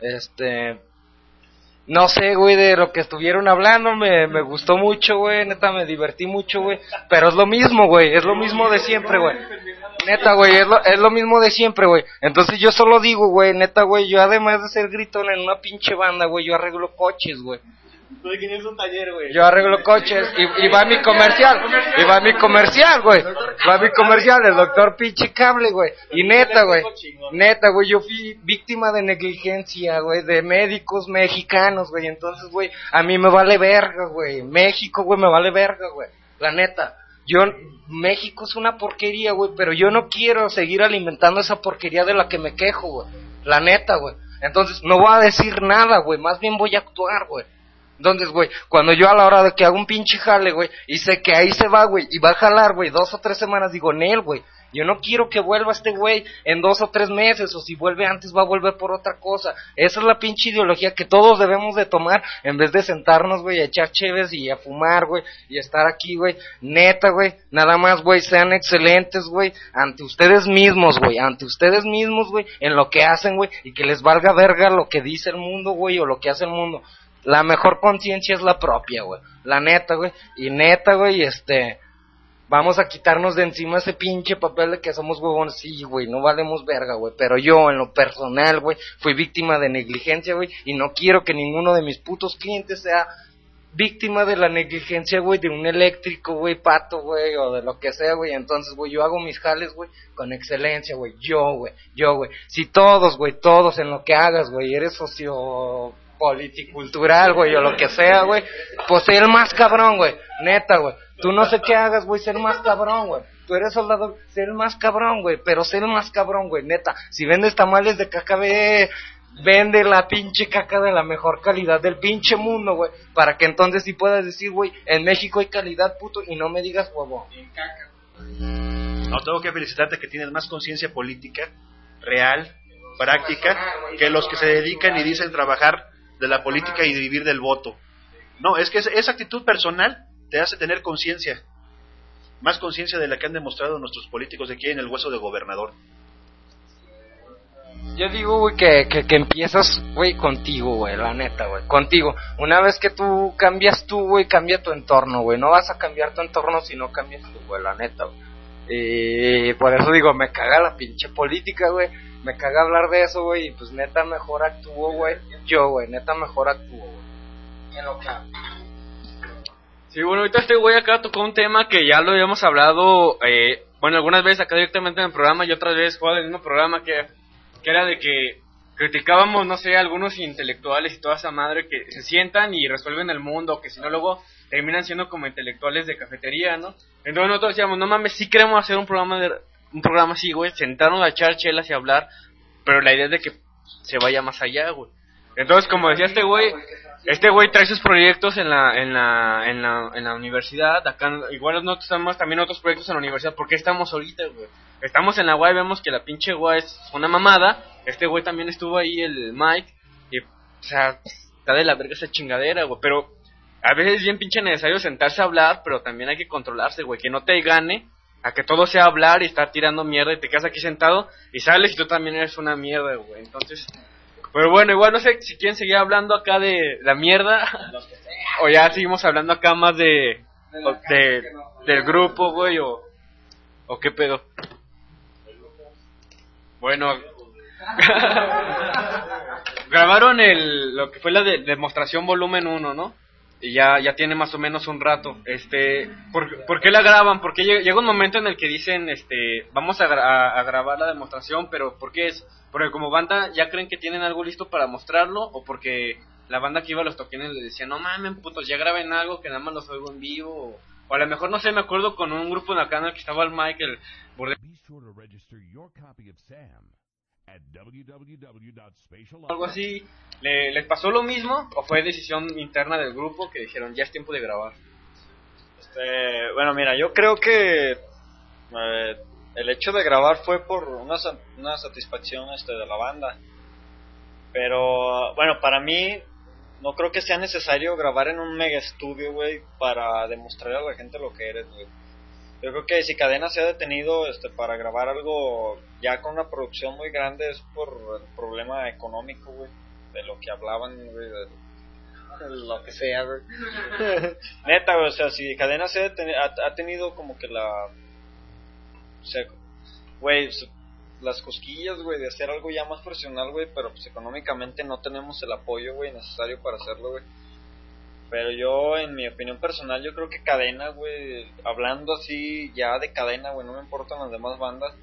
No sé, güey, de lo que estuvieron hablando, me gustó mucho, güey, neta, me divertí mucho, güey. Pero es lo mismo, güey, es lo mismo de siempre, güey. Neta, güey, es lo mismo de siempre, güey. Entonces yo solo digo, güey, neta, güey, yo además de ser gritón en una pinche banda, güey, yo arreglo coches, güey. Un taller, güey. Yo arreglo coches y va mi comercial, güey. Va mi comercial, el doctor pinche cable, güey. Y neta, güey, yo fui víctima de negligencia, güey, de médicos mexicanos, güey. Entonces, güey, a mí me vale verga, güey. México, güey, me vale verga, güey. La neta. México es una porquería, güey, pero yo no quiero seguir alimentando esa porquería de la que me quejo, güey. La neta, güey. Entonces, no voy a decir nada, güey, más bien voy a actuar, güey. Entonces, güey, cuando yo a la hora de que hago un pinche jale, güey, y sé que ahí se va, güey, y va a jalar, güey, 2 o 3 semanas, digo, Nel, güey, yo no quiero que vuelva este güey en 2 o 3 meses, o si vuelve antes va a volver por otra cosa. Esa es la pinche ideología que todos debemos de tomar, en vez de sentarnos, güey, a echar cheves y a fumar, güey, y estar aquí, güey. Neta, güey, nada más, güey, sean excelentes, güey, ante ustedes mismos, güey, en lo que hacen, güey, y que les valga verga lo que dice el mundo, güey, o lo que hace el mundo. la mejor conciencia es la propia, güey. La neta, güey. Y neta, güey, vamos a quitarnos de encima ese pinche papel de que somos huevones. Sí, güey, no valemos verga, güey. Pero yo, en lo personal, güey, fui víctima de negligencia, güey. Y no quiero que ninguno de mis putos clientes sea víctima de la negligencia, güey, de un eléctrico, güey, pato, güey, o de lo que sea, güey. Entonces, güey, yo hago mis jales, güey, con excelencia, güey. Yo, güey. Si todos, güey, todos en lo que hagas, güey, eres socio politicultural, güey, o lo que sea, güey, pues sé el más cabrón, güey, neta, güey. Tú no sé qué hagas, güey, ser el más cabrón, güey. Tú eres soldador, sé el más cabrón, güey, pero sé el más cabrón, güey, neta. Si vendes tamales de caca, vende la pinche caca de la mejor calidad del pinche mundo, güey, para que entonces sí puedas decir, güey, en México hay calidad, puto, y no me digas huevo. En caca. No, tengo que felicitarte que tienes más conciencia política, real, práctica, que los que se dedican y dicen trabajar de la política y vivir del voto. No, es que esa actitud personal te hace tener conciencia, más conciencia de la que han demostrado nuestros políticos de aquí en el hueso de gobernador. Yo digo, güey, que empiezas, güey, contigo, güey, la neta, güey, contigo. Una vez que tú cambias tú, güey, cambia tu entorno, güey. No vas a cambiar tu entorno si no cambias tú, güey, la neta, güey. Y por eso digo, me caga la pinche política, güey. Me caga hablar de eso, güey, y pues neta mejor actúo, güey. Yo, güey, neta mejor actúo, güey. En lo que hago. Sí, bueno, ahorita este güey acá tocó un tema que ya lo habíamos hablado, bueno, algunas veces acá directamente en el programa y otras veces fuera del mismo programa, que era de que criticábamos, no sé, algunos intelectuales y toda esa madre que se sientan y resuelven el mundo, que si no luego terminan siendo como intelectuales de cafetería, ¿no? Entonces nosotros decíamos, no mames, sí queremos hacer un programa así, güey, sentarnos a echar chelas y hablar, pero la idea es de que se vaya más allá, güey. Entonces, como decía este güey trae sus proyectos en la universidad. Acá igual nosotros tenemos también otros proyectos en la universidad. ¿Por qué estamos ahorita, güey? Estamos en la UA y vemos que la pinche UA es una mamada. Este güey también estuvo ahí, el Mike, y, o sea, está de la verga esa chingadera, güey. Pero a veces es bien pinche necesario sentarse a hablar, pero también hay que controlarse, güey, que no te gane a que todo sea hablar y estar tirando mierda y te quedas aquí sentado y sales y tú también eres una mierda, güey. Entonces, pero bueno, igual no sé si quieren seguir hablando acá de la mierda o ya seguimos hablando acá más del grupo, güey, o qué pedo. Bueno, grabaron lo que fue la demostración volumen 1, ¿no? Y ya tiene más o menos un rato. ¿Por qué la graban? Porque llega un momento en el que dicen, vamos a grabar la demostración, pero ¿por qué es? Porque como banda ya creen que tienen algo listo para mostrarlo, o porque la banda que iba a los toquines les decía, no mames, putos, ya graben algo que nada más los oigo en vivo, o a lo mejor, no sé, me acuerdo con un grupo en la canal que estaba el Michael algo así. ¿Les pasó lo mismo o fue decisión interna del grupo que dijeron ya es tiempo de grabar? Bueno, mira, yo creo que el hecho de grabar fue por una satisfacción de la banda. Pero bueno, para mí no creo que sea necesario grabar en un mega estudio, güey, para demostrar a la gente lo que eres, güey. Yo creo que si Cadena se ha detenido para grabar algo ya con una producción muy grande es por el problema económico, güey, de lo que hablaban, güey, de lo que sea, güey. Neta, güey, o sea, si Cadena ha tenido como que o sea, güey, las cosquillas, güey, de hacer algo ya más profesional, güey, pero pues económicamente no tenemos el apoyo, güey, necesario para hacerlo, güey. Pero yo, en mi opinión personal, yo creo que Cadena, güey, hablando así ya de Cadena, güey, no me importan las demás bandas.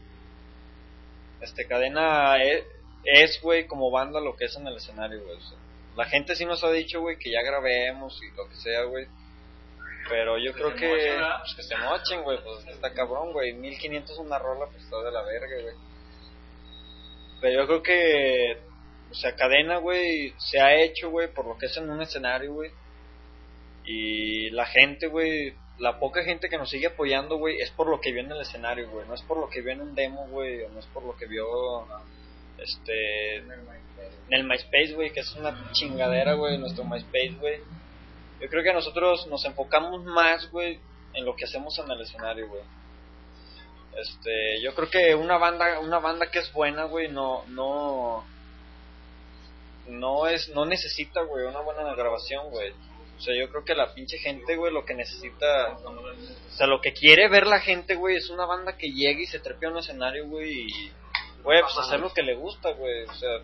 Cadena es, güey, como banda lo que es en el escenario, güey. O sea, la gente sí nos ha dicho, güey, que ya grabemos y lo que sea, güey. Pero yo creo que pues, se mochen, güey, pues está cabrón, güey. 1500 una rola, pues está de la verga, güey. Pero yo creo que, o sea, Cadena, güey, se ha hecho, güey, por lo que es en un escenario, güey. Y la gente, güey, la poca gente que nos sigue apoyando, güey, es por lo que vio en el escenario, güey. No es por lo que vio en un demo, güey, o no es por lo que vio, en el MySpace, güey, que es una chingadera, güey, nuestro MySpace, güey. Yo creo que nosotros nos enfocamos más, güey, en lo que hacemos en el escenario, güey. Yo creo que una banda que es buena, güey, no no necesita, güey, una buena grabación, güey. O sea, yo creo que la pinche gente, güey, lo que necesita, o sea, lo que quiere ver la gente, güey, es una banda que llegue y se trepe a un escenario, güey, y, güey, pues hacer lo que le gusta, güey. O sea,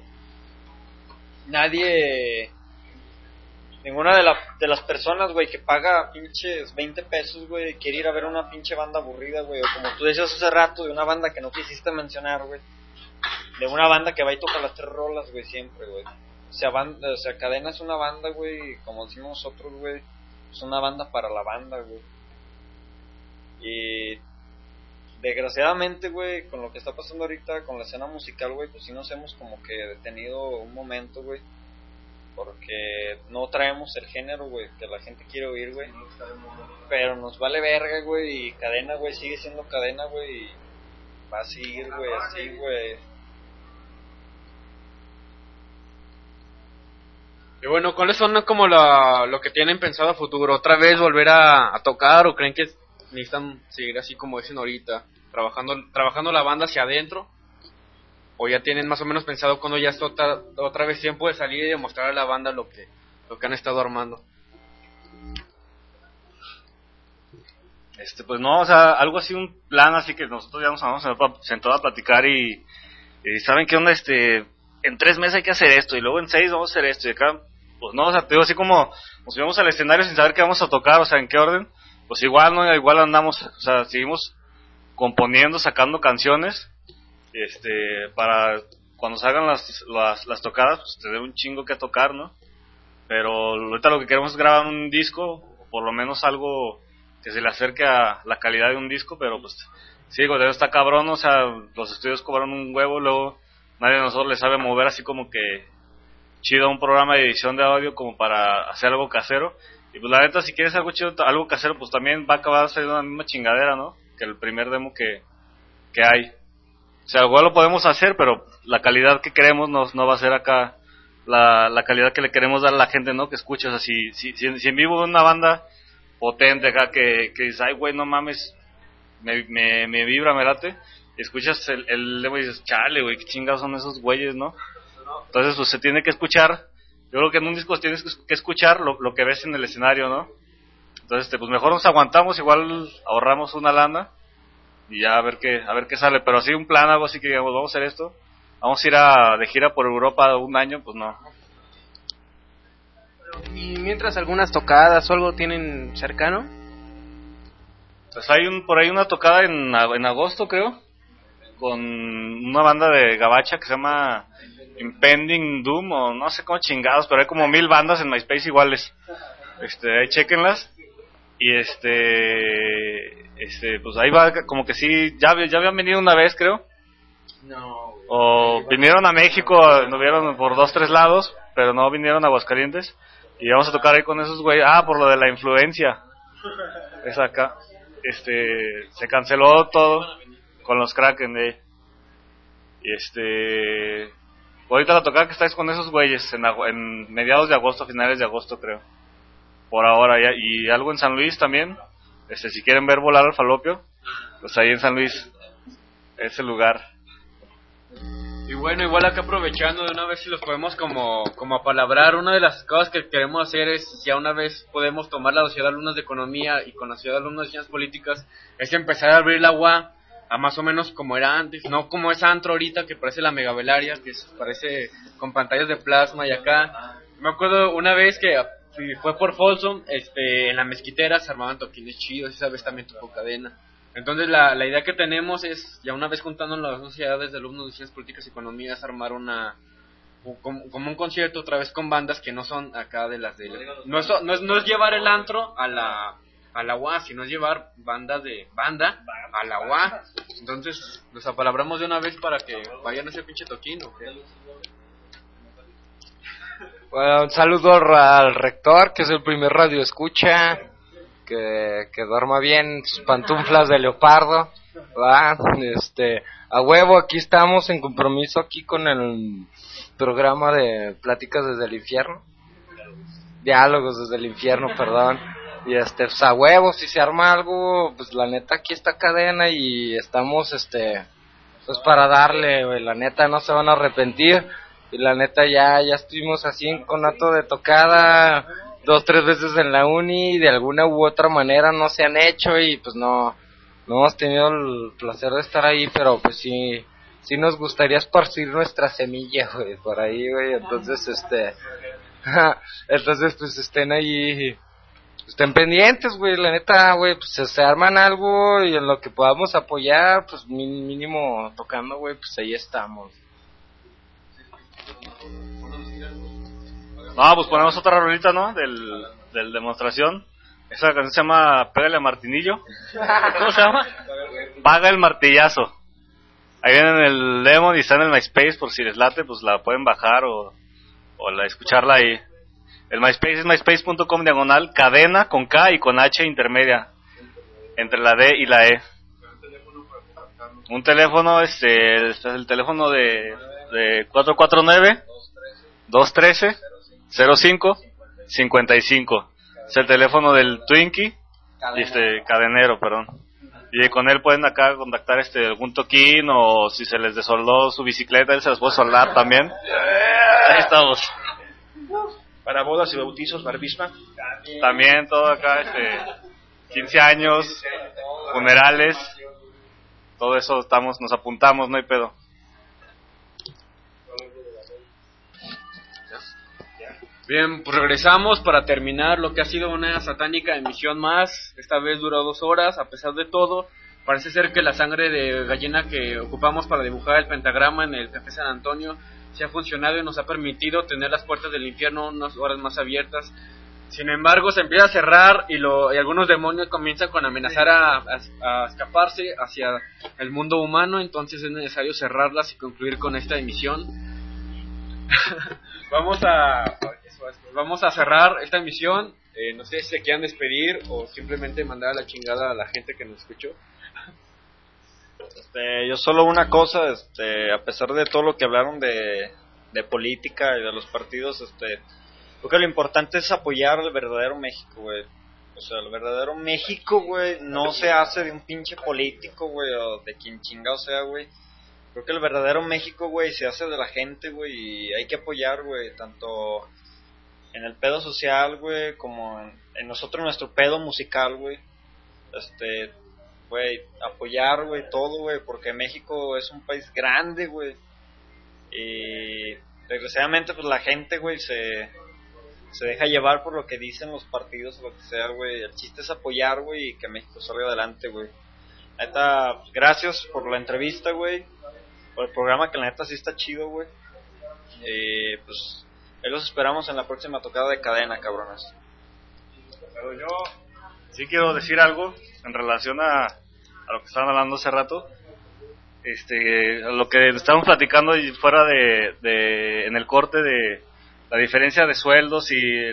ninguna de las personas, güey, que paga pinches 20 pesos, güey, quiere ir a ver una pinche banda aburrida, güey, o como tú decías hace rato, de una banda que no quisiste mencionar, güey, de una banda que va y toca las 3 rolas, güey, siempre, güey. O sea, Cadena es una banda, güey, como decimos nosotros, güey, es una banda para la banda, güey. Y desgraciadamente, güey, con lo que está pasando ahorita con la escena musical, güey, pues sí nos hemos como que detenido un momento, güey, porque no traemos el género, güey, que la gente quiere oír, güey, pero nos vale verga, güey, y Cadena, güey, sigue siendo Cadena, güey, y va a seguir, güey, así, güey. Y bueno, ¿cuáles son como lo que tienen pensado a futuro? ¿Otra vez volver a tocar o creen que necesitan seguir así como dicen ahorita, trabajando la banda hacia adentro? ¿O ya tienen más o menos pensado cuando ya está otra vez tiempo de salir y demostrar a la banda lo que han estado armando? Pues no, o sea, algo así, un plan así que nosotros ya nos vamos sentados a platicar y ¿saben qué onda? En 3 meses hay que hacer esto y luego en 6 vamos a hacer esto y acá, pues no, o sea, te digo, así como nos subimos al escenario sin saber qué vamos a tocar, o sea, en qué orden, pues igual, ¿no? Igual andamos, o sea, seguimos componiendo, sacando canciones, para cuando salgan las tocadas, pues tener un chingo que tocar, ¿no? Pero ahorita lo que queremos es grabar un disco, o por lo menos algo que se le acerque a la calidad de un disco, pero pues sí, cuando está cabrón, o sea, los estudios cobran un huevo, luego nadie de nosotros le sabe mover así como que chido un programa de edición de audio como para hacer algo casero. Y pues la neta, si quieres algo chido, algo casero, pues también va a acabar saliendo una misma chingadera, ¿no? Que el primer demo que hay. O sea, igual lo podemos hacer, pero la calidad que queremos no va a ser acá la calidad que le queremos dar a la gente, ¿no? Que escuche. O sea, si en vivo una banda potente acá que dices, ay, güey, no mames, me vibra, me late, y escuchas el demo y dices, chale, güey, qué chingados son esos güeyes, ¿no? Entonces, pues se tiene que escuchar. Yo creo que en un disco tienes que escuchar lo que ves en el escenario, ¿no? Entonces, pues mejor nos aguantamos, igual ahorramos una lana y ya a ver qué sale. Pero así un plan, algo así que digamos, vamos a hacer esto, vamos a ir de gira por Europa 1 año, pues no. ¿Y mientras algunas tocadas o algo tienen cercano? Pues hay por ahí una tocada en agosto, creo, con una banda de gabacha que se llama Impending Doom, o no sé cómo chingados, pero hay como 1000 bandas en MySpace iguales. Ahí chéquenlas. Y pues ahí va, como que sí, ya habían venido una vez, creo. No. O vinieron a México, nos vieron por 2-3 lados, pero no vinieron a Aguascalientes. Y vamos a tocar ahí con esos güeyes. por lo de la influencia. Es acá. Se canceló todo con los Kraken, Y ahorita la tocada que estáis con esos güeyes en mediados de agosto, finales de agosto, creo. Por ahora ya. Y algo en San Luis también. Si quieren ver volar al falopio, pues ahí en San Luis es el lugar. Y bueno, igual acá aprovechando de una vez, si los podemos como apalabrar, una de las cosas que queremos hacer es, si a una vez podemos tomar la Sociedad de Alumnos de Economía y con la Sociedad de Alumnos de Ciencias Políticas, es empezar a abrir la UA a más o menos como era antes, no como es antro ahorita que parece la Megabelaria, que parece con pantallas de plasma. Y acá me acuerdo una vez que fue por Folsom, en la Mezquitera se armaban toquines chidos, esa vez también tocó Cadena. Entonces la idea que tenemos es, ya una vez juntando las sociedades de alumnos de Ciencias Políticas y Economía, es armar como un concierto otra vez con bandas que no son acá de las de... No es llevar el antro a la UA, sino es llevar banda a la UA. Entonces los apalabramos de una vez para que vayan a ese pinche toquín, ¿o qué? Bueno, un saludo al rector, que es el primer radio escucha, que duerma bien sus pantuflas de leopardo, ¿va? A huevo, aquí estamos en compromiso aquí con el programa de Pláticas desde el Infierno, Diálogos desde el Infierno, perdón. Y pues a huevo, si se arma algo, pues la neta aquí está Cadena y estamos pues para darle, güey, la neta no se van a arrepentir. y la neta ya estuvimos así en conato de tocada 2-3 veces en la uni, y de alguna u otra manera no se han hecho, y pues no hemos tenido el placer de estar ahí, pero pues sí nos gustaría esparcir nuestra semilla, güey, por ahí, güey. Entonces entonces pues estén ahí, estén pendientes, güey, la neta, güey, pues se arman algo, y en lo que podamos apoyar, pues mínimo tocando, güey, pues ahí estamos. No, pues ponemos otra rolita, ¿no? Del demostración. Esa canción se llama Pégale a Martinillo. ¿Cómo se llama? Paga el martillazo. Ahí viene en el demo y está en el MySpace, por si les late, pues la pueden bajar o escucharla ahí. El MySpace es myspace.com/cadena con K y con H intermedia entre la D y la E. Un teléfono, este es el teléfono de 449-213-05-55. Es el teléfono del Twinkie, cadenero, perdón. Y con él pueden acá contactar algún toquín, o si se les desoldó su bicicleta, él se las puede soldar también. Ahí estamos. Para bodas y bautizos, barbisma. También todo acá, 15 años, funerales, todo eso nos apuntamos, no hay pedo. Bien, pues regresamos para terminar lo que ha sido una satánica emisión más. Esta vez duró 2 horas, a pesar de todo. Parece ser que la sangre de gallina que ocupamos para dibujar el pentagrama en el Café San Antonio se ha funcionado y nos ha permitido tener las puertas del infierno unas horas más abiertas. Sin embargo, se empieza a cerrar y algunos demonios comienzan con amenazar a escaparse hacia el mundo humano. Entonces es necesario cerrarlas y concluir con esta emisión. Vamos a cerrar esta emisión. No sé si se quieran despedir o simplemente mandar a la chingada a la gente que nos escuchó. Yo solo una cosa, a pesar de todo lo que hablaron de política y de los partidos, creo que lo importante es apoyar al verdadero México, güey. O sea, el verdadero México, güey, no se hace de un pinche político, güey, o de quien chingado sea, güey. Creo que el verdadero México, güey, se hace de la gente, güey, y hay que apoyar, güey, tanto en el pedo social, güey, como en nuestro pedo musical, güey. Güey, apoyar, güey, todo, güey, porque México es un país grande, güey. Y desgraciadamente, pues la gente, güey, se deja llevar por lo que dicen los partidos o lo que sea, güey. El chiste es apoyar, güey, y que México salga adelante, güey. Neta, gracias por la entrevista, güey, por el programa, que la neta sí está chido, güey. Pues ahí los esperamos en la próxima tocada de cadena, cabronas. Pero yo sí quiero decir algo en relación a lo que estaban hablando hace rato. A lo que estábamos platicando y fuera en el corte de la diferencia de sueldos y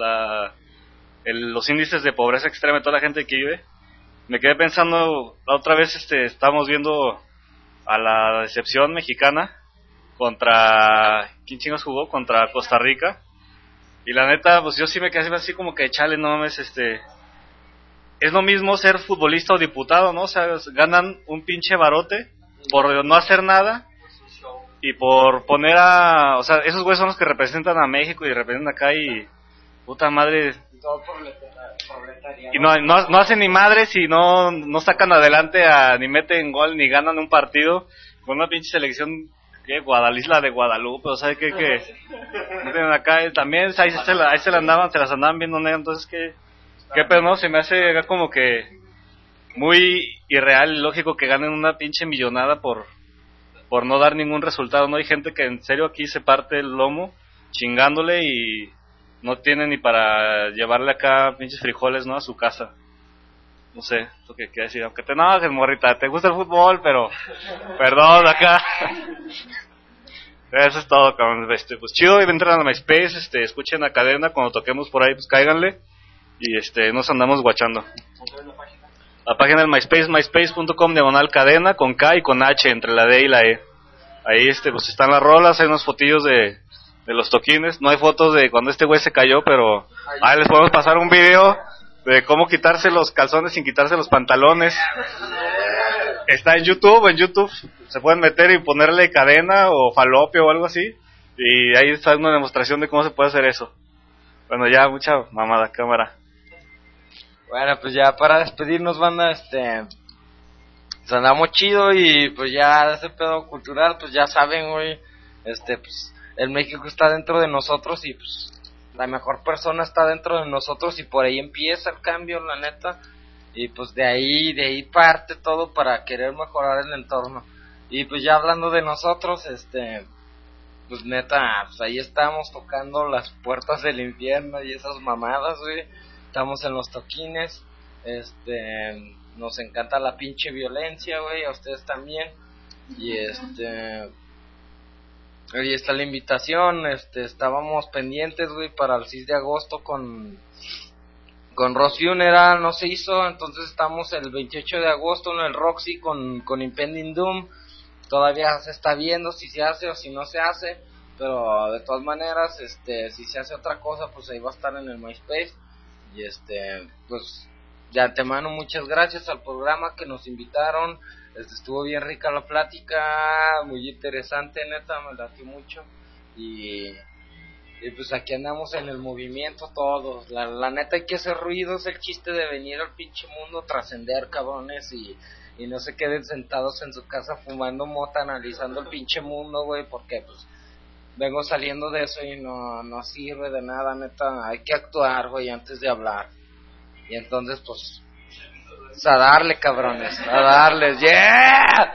los índices de pobreza extrema de toda la gente que vive. Me quedé pensando, la otra vez estábamos viendo a la decepción mexicana contra, ¿quién chingos jugó? Contra Costa Rica. Y la neta, pues yo sí me quedé así como que, chale, no mames, es lo mismo ser futbolista o diputado, ¿no? O sea, ganan un pinche barote por no hacer nada y por poner o sea, esos güeyes son los que representan a México y representan acá, y puta madre, y no hacen ni madres, y no sacan adelante ni meten gol ni ganan un partido con una pinche selección que Isla de Guadalupe, o sea, que meten acá también, ahí se las andaban viendo negras. Entonces qué pedo, ¿no? Se me hace como que muy irreal y lógico que ganen una pinche millonada por no dar ningún resultado, ¿no? Hay gente que en serio aquí se parte el lomo chingándole y no tiene ni para llevarle acá pinches frijoles, ¿no? A su casa. No sé, lo que quiero decir, aunque te enojes, morrita, te gusta el fútbol, pero perdón, acá. Eso es todo, cabrón. Pues chido, y entren a MySpace, escuchen a Cadena, cuando toquemos por ahí, pues cáiganle, y nos andamos guachando. La página del MySpace, myspace.com/cadena, con K y con H, entre la D y la E. Ahí, pues están las rolas, hay unos fotillos de los toquines. No hay fotos de cuando este güey se cayó, pero ahí les podemos pasar un video de cómo quitarse los calzones sin quitarse los pantalones. Está en YouTube se pueden meter y ponerle Cadena o Falopio o algo así, Y ahí está una demostración de cómo se puede hacer eso. Bueno, ya, mucha mamada, cámara. Bueno, pues ya para despedirnos, banda, pues andamos chido y pues ya ese pedo cultural, pues ya saben, güey, pues el México está dentro de nosotros y pues la mejor persona está dentro de nosotros y por ahí empieza el cambio, la neta, y pues de ahí parte todo para querer mejorar el entorno. Y pues ya hablando de nosotros, pues neta, pues ahí estamos tocando las puertas del infierno y esas mamadas, güey. Estamos en los toquines, nos encanta la pinche violencia, güey, a ustedes también. Y ahí está la invitación, estábamos pendientes, güey, para el 6 de agosto con Ross Funeral, no se hizo, entonces estamos el 28 de agosto en el Roxy con Impending Doom. Todavía se está viendo si se hace o si no se hace, pero de todas maneras, si se hace otra cosa, pues ahí va a estar en el MySpace. Y pues de antemano muchas gracias al programa que nos invitaron. Estuvo bien rica la plática, muy interesante, neta, me latió mucho. Y pues aquí andamos en el movimiento todos. La neta hay que hacer ruido, es el chiste de venir al pinche mundo, trascender, cabrones, y no se queden sentados en su casa fumando mota, analizando el pinche mundo, güey, porque pues vengo saliendo de eso y no sirve de nada, neta. Hay que actuar, güey, antes de hablar. Y entonces, pues a darle, cabrones, a darles, ¡yeah!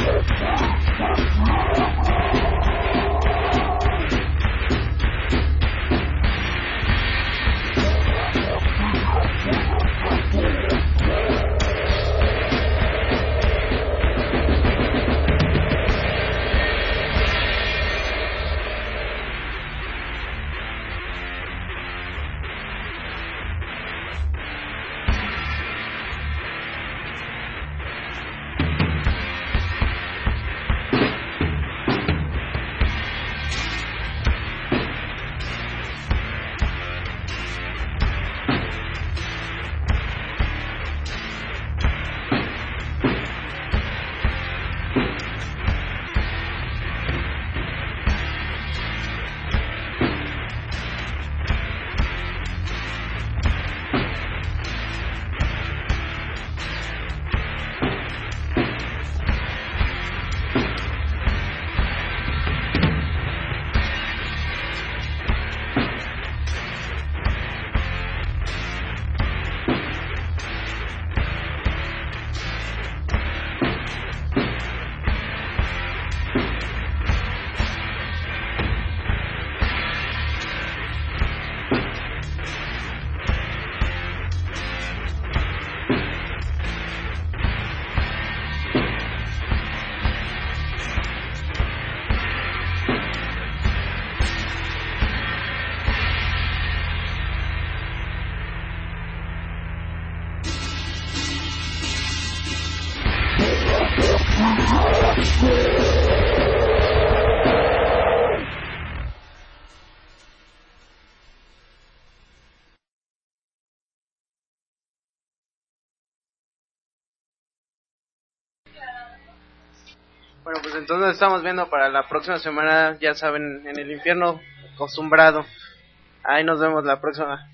Bueno, pues entonces estamos viendo para la próxima semana, ya saben, en el infierno acostumbrado. Ahí nos vemos la próxima.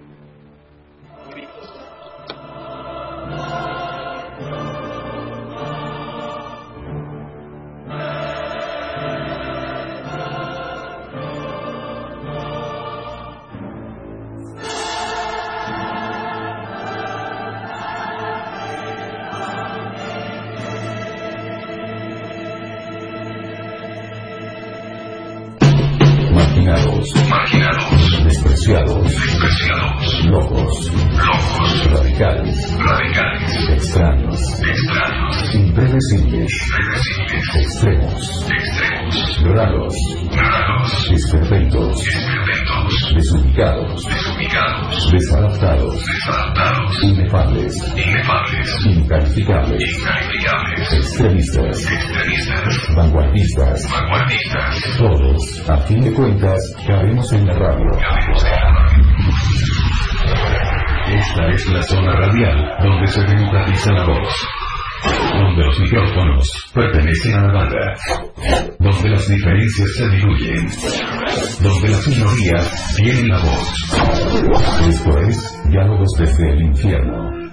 Marginados, despreciados, locos, radicales, extraños, impredecibles, extremos, raros, desperfectos, desubicados, desadaptados, inefables, incalificables, extremistas, vanguardistas, todos, a fin de cuentas, cabemos en la radio. Esta es la zona radial donde se democratiza la voz, donde los micrófonos pertenecen a la banda, donde las diferencias se diluyen, donde las minorías tienen la voz. Esto es Diálogos desde el Infierno.